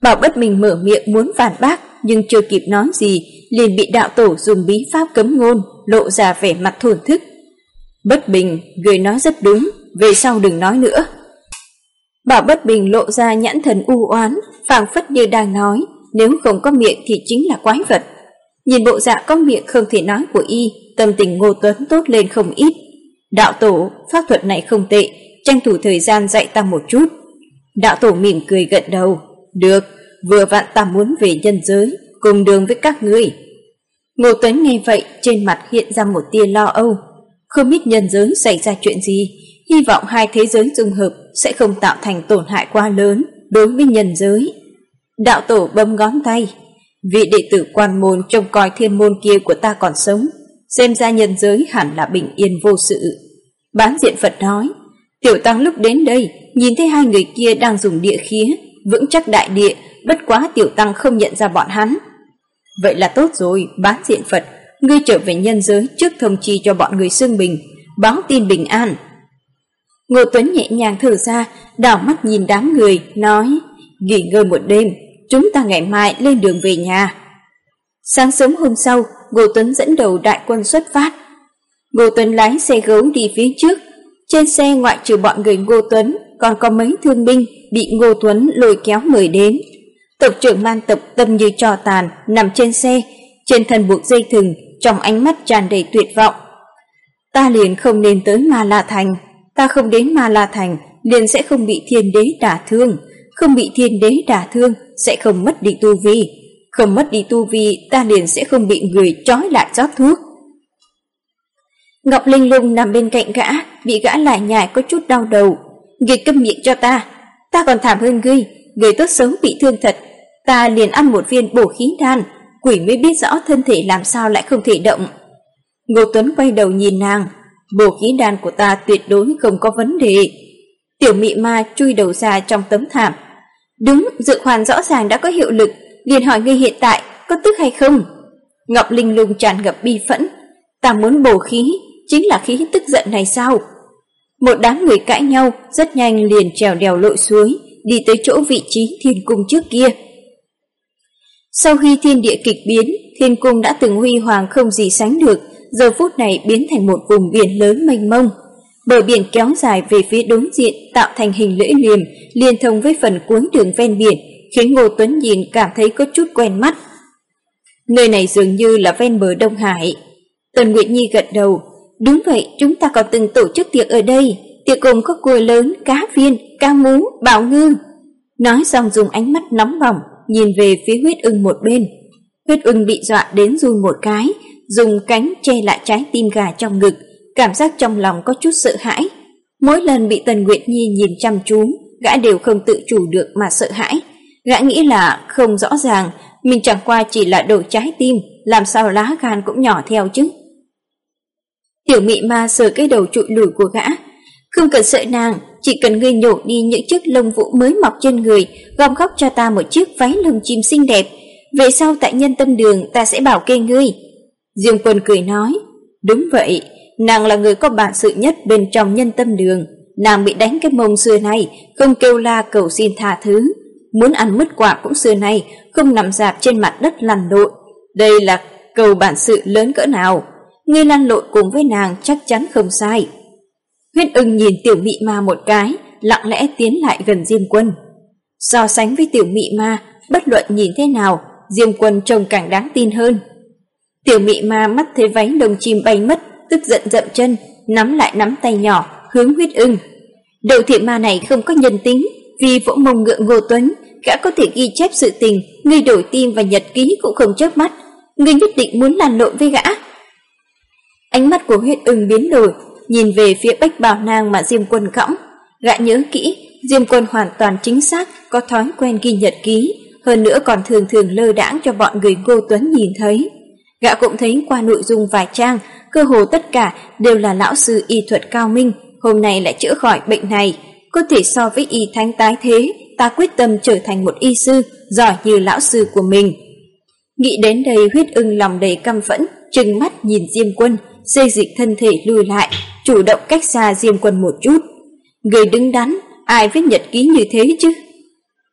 Bảo Bất Bình mở miệng muốn phản bác, nhưng chưa kịp nói gì, liền bị đạo tổ dùng bí pháp cấm ngôn, lộ ra vẻ mặt thổn thức. Bất Bình, người nói rất đúng, về sau đừng nói nữa. Bảo Bất Bình lộ ra nhãn thần u oán, phảng phất như đang nói, nếu không có miệng thì chính là quái vật. Nhìn bộ dạng có miệng không thể nói của y, tâm tình Ngô Tuấn tốt lên không ít. Đạo tổ, pháp thuật này không tệ, tranh thủ thời gian dạy ta một chút. Đạo tổ mỉm cười gật đầu. Được, vừa vặn ta muốn về nhân giới, cùng đường với các ngươi. Ngô Tuấn nghe vậy, trên mặt hiện ra một tia lo âu. Không biết nhân giới xảy ra chuyện gì, hy vọng hai thế giới dung hợp sẽ không tạo thành tổn hại quá lớn đối với nhân giới. Đạo tổ bấm ngón tay. Vị đệ tử quan môn trông coi thiên môn kia của ta còn sống, xem ra nhân giới hẳn là bình yên vô sự. Bán diện Phật nói, tiểu tăng lúc đến đây, nhìn thấy hai người kia đang dùng địa khía, vững chắc đại địa, bất quá tiểu tăng không nhận ra bọn hắn. Vậy là tốt rồi, bán diện Phật, ngươi trở về nhân giới trước thông chi cho bọn người xưng bình, báo tin bình an. Ngô Tuấn nhẹ nhàng thở ra, đảo mắt nhìn đám người, nói, nghỉ ngơi một đêm, chúng ta ngày mai lên đường về nhà. Sáng sớm hôm sau, Ngô Tuấn dẫn đầu đại quân xuất phát. Ngô Tuấn lái xe gấu đi phía trước. Trên xe ngoại trừ bọn người Ngô Tuấn, còn có mấy thương binh bị Ngô Tuấn lôi kéo mời đến. Tộc trưởng man tộc tâm như tro tàn nằm trên xe, trên thân buộc dây thừng, trong ánh mắt tràn đầy tuyệt vọng. Ta liền không nên tới Ma La Thành, ta không đến Ma La Thành liền sẽ không bị thiên đế đả thương, không bị thiên đế đả thương sẽ không mất đi tu vi, không mất đi tu vi ta liền sẽ không bị người trói lại rót thuốc. Ngọc Linh Lung nằm bên cạnh gã, bị gã lải nhải có chút đau đầu. Ngươi câm miệng cho ta còn thảm hơn ngươi, người tốt xấu bị thương thật, ta liền ăn một viên bổ khí đan, quỷ mới biết rõ thân thể làm sao lại không thể động. Ngô Tuấn quay đầu nhìn nàng, bổ khí đan của ta tuyệt đối không có vấn đề. Tiểu mị ma chui đầu ra trong tấm thảm. Đúng, dược hoàn rõ ràng đã có hiệu lực, liền hỏi ngươi hiện tại có tức hay không? Ngọc Linh Lung tràn ngập bi phẫn. Ta muốn bổ khí, chính là khí tức giận này sao? Một đám người cãi nhau, rất nhanh liền trèo đèo lội suối, đi tới chỗ vị trí thiên cung trước kia. Sau khi thiên địa kịch biến, thiên cung đã từng huy hoàng không gì sánh được, giờ phút này biến thành một vùng biển lớn mênh mông. Bờ biển kéo dài về phía đối diện tạo thành hình lưỡi liềm, liên thông với phần cuối đường ven biển, khiến Ngô Tuấn nhìn cảm thấy có chút quen mắt. Nơi này dường như là ven bờ Đông Hải. Tần Nguyệt Nhi gật đầu. Đúng vậy, chúng ta còn từng tổ chức tiệc ở đây, tiệc gồm có cua lớn, cá viên, cá mú, bảo ngư. Nói xong dùng ánh mắt nóng bỏng nhìn về phía Huyết Ưng một bên. Huyết Ưng bị dọa đến run một cái, dùng cánh che lại trái tim gà trong ngực, cảm giác trong lòng có chút sợ hãi. Mỗi lần bị Tần Nguyệt Nhi nhìn chăm chú, gã đều không tự chủ được mà sợ hãi. Gã nghĩ là không rõ ràng, mình chẳng qua chỉ là đổi trái tim, làm sao lá gan cũng nhỏ theo chứ. Tiểu mị ma sờ cái đầu trụi lùi của gã. Không cần sợ nàng, chỉ cần ngươi nhổ đi những chiếc lông vũ mới mọc trên người, gom góp cho ta một chiếc váy lông chim xinh đẹp. Về sau tại Nhân Tâm Đường ta sẽ bảo kê ngươi. Diêm Quân cười nói, đúng vậy, nàng là người có bản sự nhất bên trong Nhân Tâm Đường. Nàng bị đánh cái mông xưa này, không kêu la cầu xin tha thứ. Muốn ăn mứt quả cũng xưa này, không nằm rạp trên mặt đất lăn lộn. Đây là cầu bản sự lớn cỡ nào. Ngươi lăn lộn cùng với nàng chắc chắn không sai. Huyết Ưng nhìn tiểu mị ma một cái, lặng lẽ tiến lại gần Diêm Quân. So sánh với tiểu mị ma, bất luận nhìn thế nào, Diêm Quân trông càng đáng tin hơn. Tiểu mị ma mắt thấy váy lông chim bay mất, tức giận dậm chân, nắm lại nắm tay nhỏ, hướng Huyết Ưng. Đầu thiện ma này không có nhân tính, vì vỗ mông ngựa Ngô Tuấn, gã có thể ghi chép sự tình, ngươi đổi tim và nhật ký cũng không chớp mắt, ngươi nhất định muốn lăn lộn với gã. Ánh mắt của Huyết Ưng biến đổi, nhìn về phía Bách Bảo Nang mà Diêm Quân cõng. Gã nhớ kỹ, Diêm Quân hoàn toàn chính xác có thói quen ghi nhật ký, hơn nữa còn thường thường lơ đãng cho bọn người Ngô Tuấn nhìn thấy. Gã cũng thấy qua nội dung vài trang, cơ hồ tất cả đều là lão sư y thuật cao minh, hôm nay lại chữa khỏi bệnh này, có thể so với y thánh tái thế, ta quyết tâm trở thành một y sư giỏi như lão sư của mình. Nghĩ đến đây, Huyết Ưng lòng đầy căm phẫn, trừng mắt nhìn Diêm Quân, xê dịch thân thể lùi lại, chủ động cách xa Diêm Quân một chút. Người đứng đắn, ai viết nhật ký như thế chứ?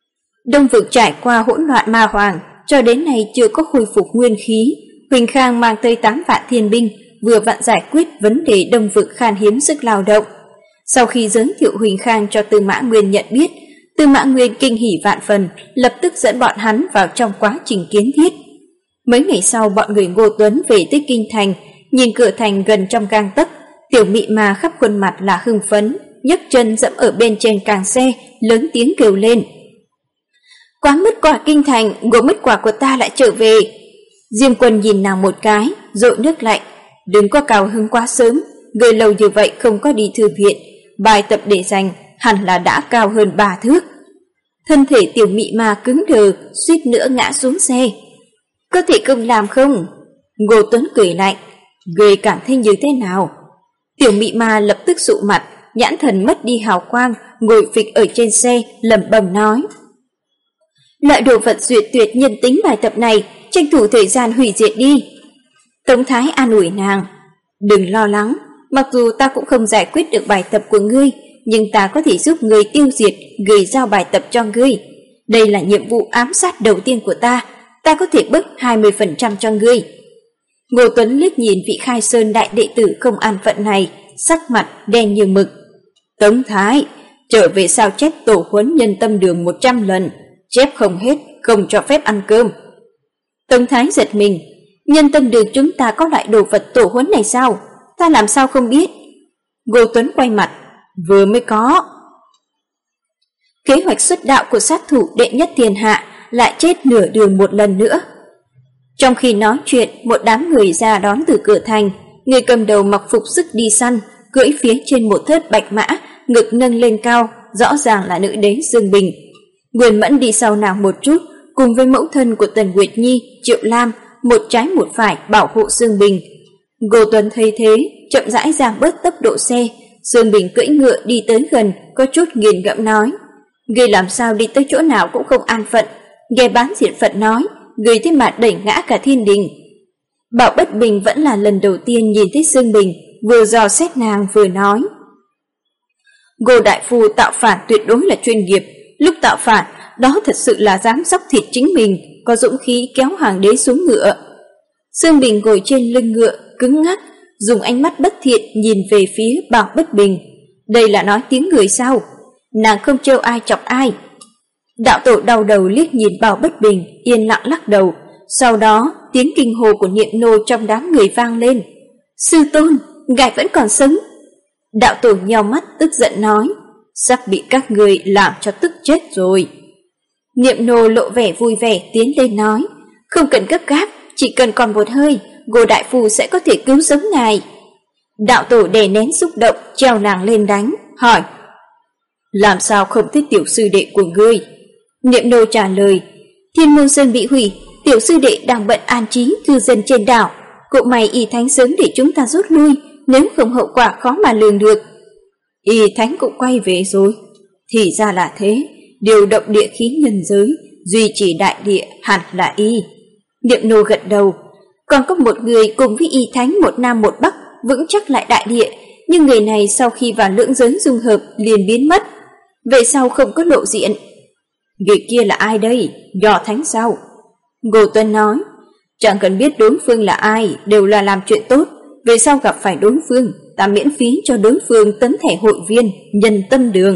Đông vực trải qua hỗn loạn ma hoàng, cho đến nay chưa có khôi phục nguyên khí. Huỳnh Khang mang tới 8 vạn thiên binh, vừa vặn giải quyết vấn đề Đông vực khan hiếm sức lao động. Sau khi giới thiệu Huỳnh Khang cho Tư Mã Nguyên nhận biết, Tư Mã Nguyên kinh hỉ vạn phần, lập tức dẫn bọn hắn vào trong quá trình kiến thiết. Mấy ngày sau, bọn người Ngô Tuấn về tới kinh thành, nhìn cửa thành gần trong gang tấc, Tiểu Mị Ma khắp khuôn mặt là hưng phấn, nhấc chân dẫm ở bên trên càng xe, lớn tiếng kêu lên: "Quá mất quả kinh thành, ngộ mất quả của ta lại trở về." Diêm Quân nhìn nàng một cái, dội nước lạnh: "Đừng có cao hứng quá sớm, người lâu như vậy không có đi thư viện, bài tập để dành hẳn là đã cao hơn 3 thước." Thân thể Tiểu Mị Ma cứng đờ, suýt nữa ngã xuống xe. "Có thể không làm không?" Ngô Tuấn cười lạnh: "Người cảm thấy như thế nào?" Tiểu Mị Ma lập tức sụ mặt, nhãn thần mất đi hào quang, ngồi phịch ở trên xe, lẩm bẩm nói: "Loại đồ vật duyệt tuyệt nhân tính bài tập này, tranh thủ thời gian hủy diệt đi." Tống Thái an ủi nàng: "Đừng lo lắng, mặc dù ta cũng không giải quyết được bài tập của ngươi, nhưng ta có thể giúp ngươi tiêu diệt người giao bài tập cho ngươi. Đây là nhiệm vụ ám sát đầu tiên của ta có thể bớt 20% cho ngươi." Ngô Tuấn liếc nhìn vị Khai Sơn đại đệ tử không an phận này, sắc mặt đen như mực. "Tống Thái, trở về sao chép tổ huấn nhân tâm đường 100 lần, chép không hết, không cho phép ăn cơm." Tống Thái giật mình: "Nhân tâm đường chúng ta có loại đồ vật tổ huấn này sao? Ta làm sao không biết?" Ngô Tuấn quay mặt: "Vừa mới có." Kế hoạch xuất đạo của sát thủ đệ nhất thiên hạ lại chết nửa đường một lần nữa. Trong khi nói chuyện, một đám người ra đón từ cửa thành. Người cầm đầu mặc phục sức đi săn, cưỡi phía trên một thớt bạch mã, ngực nâng lên cao, rõ ràng là nữ đế Dương Bình. Nguyên Mẫn đi sau nàng một chút, cùng với mẫu thân của Tần Nguyệt Nhi, Triệu Lam, một trái một phải bảo hộ Dương Bình. Ngô Tuấn thấy thế, chậm rãi giảm bớt tốc độ xe. Dương Bình cưỡi ngựa đi tới gần, có chút nghiền ngẫm nói: "Ngươi làm sao đi tới chỗ nào cũng không an phận, nghe bán diện phận nói, ngươi thế mà đẩy ngã cả thiên đình." Bảo Bất Bình vẫn là lần đầu tiên nhìn thấy Dương Bình, vừa dò xét nàng vừa nói: "Ngô đại phu tạo phản tuyệt đối là chuyên nghiệp, lúc tạo phản đó thật sự là dám xóc thịt chính mình, có dũng khí kéo hoàng đế xuống ngựa." Dương Bình ngồi trên lưng ngựa, cứng ngắc, dùng ánh mắt bất thiện nhìn về phía Bảo Bất Bình. Đây là nói tiếng người sao? Nàng không trêu ai chọc ai. Đạo tổ đau đầu liếc nhìn Bảo Bất Bình, yên lặng lắc đầu. Sau đó, tiếng kinh hồ của Niệm Nô trong đám người vang lên: "Sư tôn, ngài vẫn còn sống." Đạo tổ nheo mắt tức giận nói: "Sắp bị các người làm cho tức chết rồi." Niệm Nô lộ vẻ vui vẻ tiến lên nói: "Không cần gấp gáp, chỉ cần còn một hơi, Ngô đại phu sẽ có thể cứu sống ngài." Đạo tổ đè nén xúc động, treo nàng lên đánh, hỏi: "Làm sao không thích tiểu sư đệ của ngươi?" Niệm Nô trả lời: "Thiên Môn Sơn bị hủy, tiểu sư đệ đang bận an trí cư dân trên đảo, cậu mày Y Thánh sớm để chúng ta rút lui, nếu không hậu quả khó mà lường được." "Y Thánh cũng quay về rồi." "Thì ra là thế, điều động địa khí nhân giới, duy trì đại địa hẳn là Y." Niệm Nô gật đầu: "Còn có một người cùng với Y Thánh một nam một bắc vững chắc lại đại địa, nhưng người này sau khi vào lưỡng giới dung hợp liền biến mất, về sau không có lộ diện." "Người kia là ai đây? Nhỏ Thánh sao?" Ngô Tuấn nói: "Chẳng cần biết đối phương là ai, đều là làm chuyện tốt, về sau gặp phải đối phương, ta miễn phí cho đối phương tấm thẻ hội viên nhân tâm đường."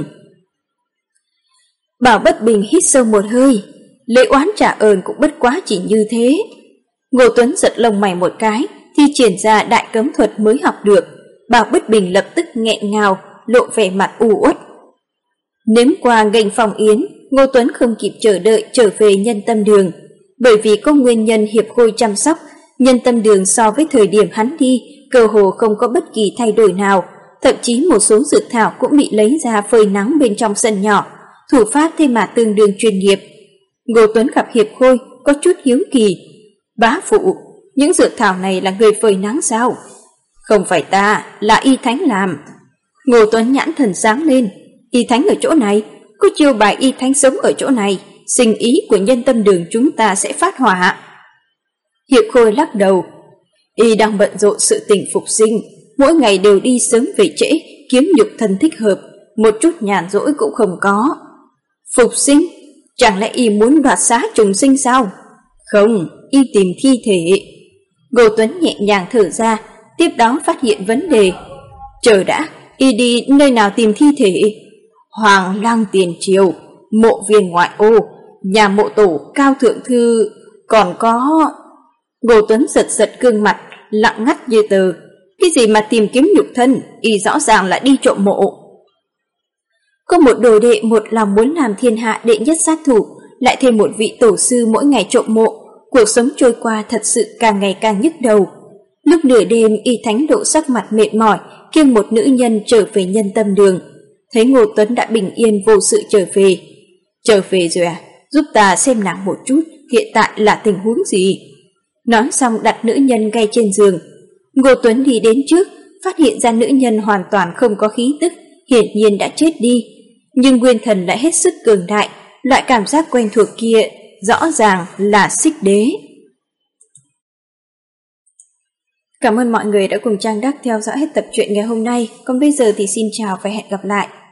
Bảo Bất Bình hít sâu một hơi, lễ oán trả ơn cũng bất quá chỉ như thế. Ngô Tuấn giật lông mày một cái, thi triển ra đại cấm thuật mới học được. Bảo Bất Bình lập tức nghẹn ngào, lộ vẻ mặt u uất. Nếm qua nghênh phòng yến, Ngô Tuấn không kịp chờ đợi trở về nhân tâm đường. Bởi vì có nguyên nhân hiệp khôi chăm sóc, nhân tâm đường so với thời điểm hắn đi, cơ hồ không có bất kỳ thay đổi nào. Thậm chí một số dược thảo cũng bị lấy ra phơi nắng bên trong sân nhỏ, thủ pháp thế mà tương đương chuyên nghiệp. Ngô Tuấn gặp hiệp khôi, có chút hiếu kỳ: "Bá phụ, những dược thảo này là người phơi nắng sao?" "Không phải ta, là Y Thánh làm." Ngô Tuấn nhãn thần sáng lên: "Y Thánh ở chỗ này, có chiêu bài Y Thánh sống ở chỗ này, sinh ý của nhân tâm đường chúng ta sẽ phát hỏa." Hiệp khôi lắc đầu: "Y đang bận rộn sự tình phục sinh, mỗi ngày đều đi sớm về trễ, kiếm nhục thân thích hợp, một chút nhàn rỗi cũng không có." "Phục sinh?" Chẳng lẽ y muốn đoạt xá trùng sinh sao? Không, y tìm thi thể. Ngô Tuấn nhẹ nhàng thở ra, tiếp đó phát hiện vấn đề. Chờ đã, y đi nơi nào tìm thi thể? Hoàng Lăng tiền triều, mộ viên ngoại ô, nhà mộ tổ Cao thượng thư, còn có... Ngô Tuấn giật giật gương mặt, lặng ngắt như tờ. Cái gì mà tìm kiếm nhục thân, y rõ ràng là đi trộm mộ. Có một đồ đệ một lòng muốn làm thiên hạ đệ nhất sát thủ, lại thêm một vị tổ sư mỗi ngày trộm mộ, cuộc sống trôi qua thật sự càng ngày càng nhức đầu. Lúc nửa đêm, Y Thánh Độ sắc mặt mệt mỏi, kiêng một nữ nhân trở về Nhân Tâm Đường. Thấy Ngô Tuấn đã bình yên vô sự trở về. Trở về rồi à? Giúp ta xem nàng một chút, hiện tại là tình huống gì? Nói xong đặt nữ nhân ngay trên giường. Ngô Tuấn đi đến trước, phát hiện ra nữ nhân hoàn toàn không có khí tức, hiển nhiên đã chết đi. Nhưng nguyên thần lại hết sức cường đại, loại cảm giác quen thuộc kia rõ ràng là Xích Đế. Cảm ơn mọi người đã cùng Trang Đắc theo dõi hết tập truyện ngày hôm nay. Còn bây giờ thì xin chào và hẹn gặp lại.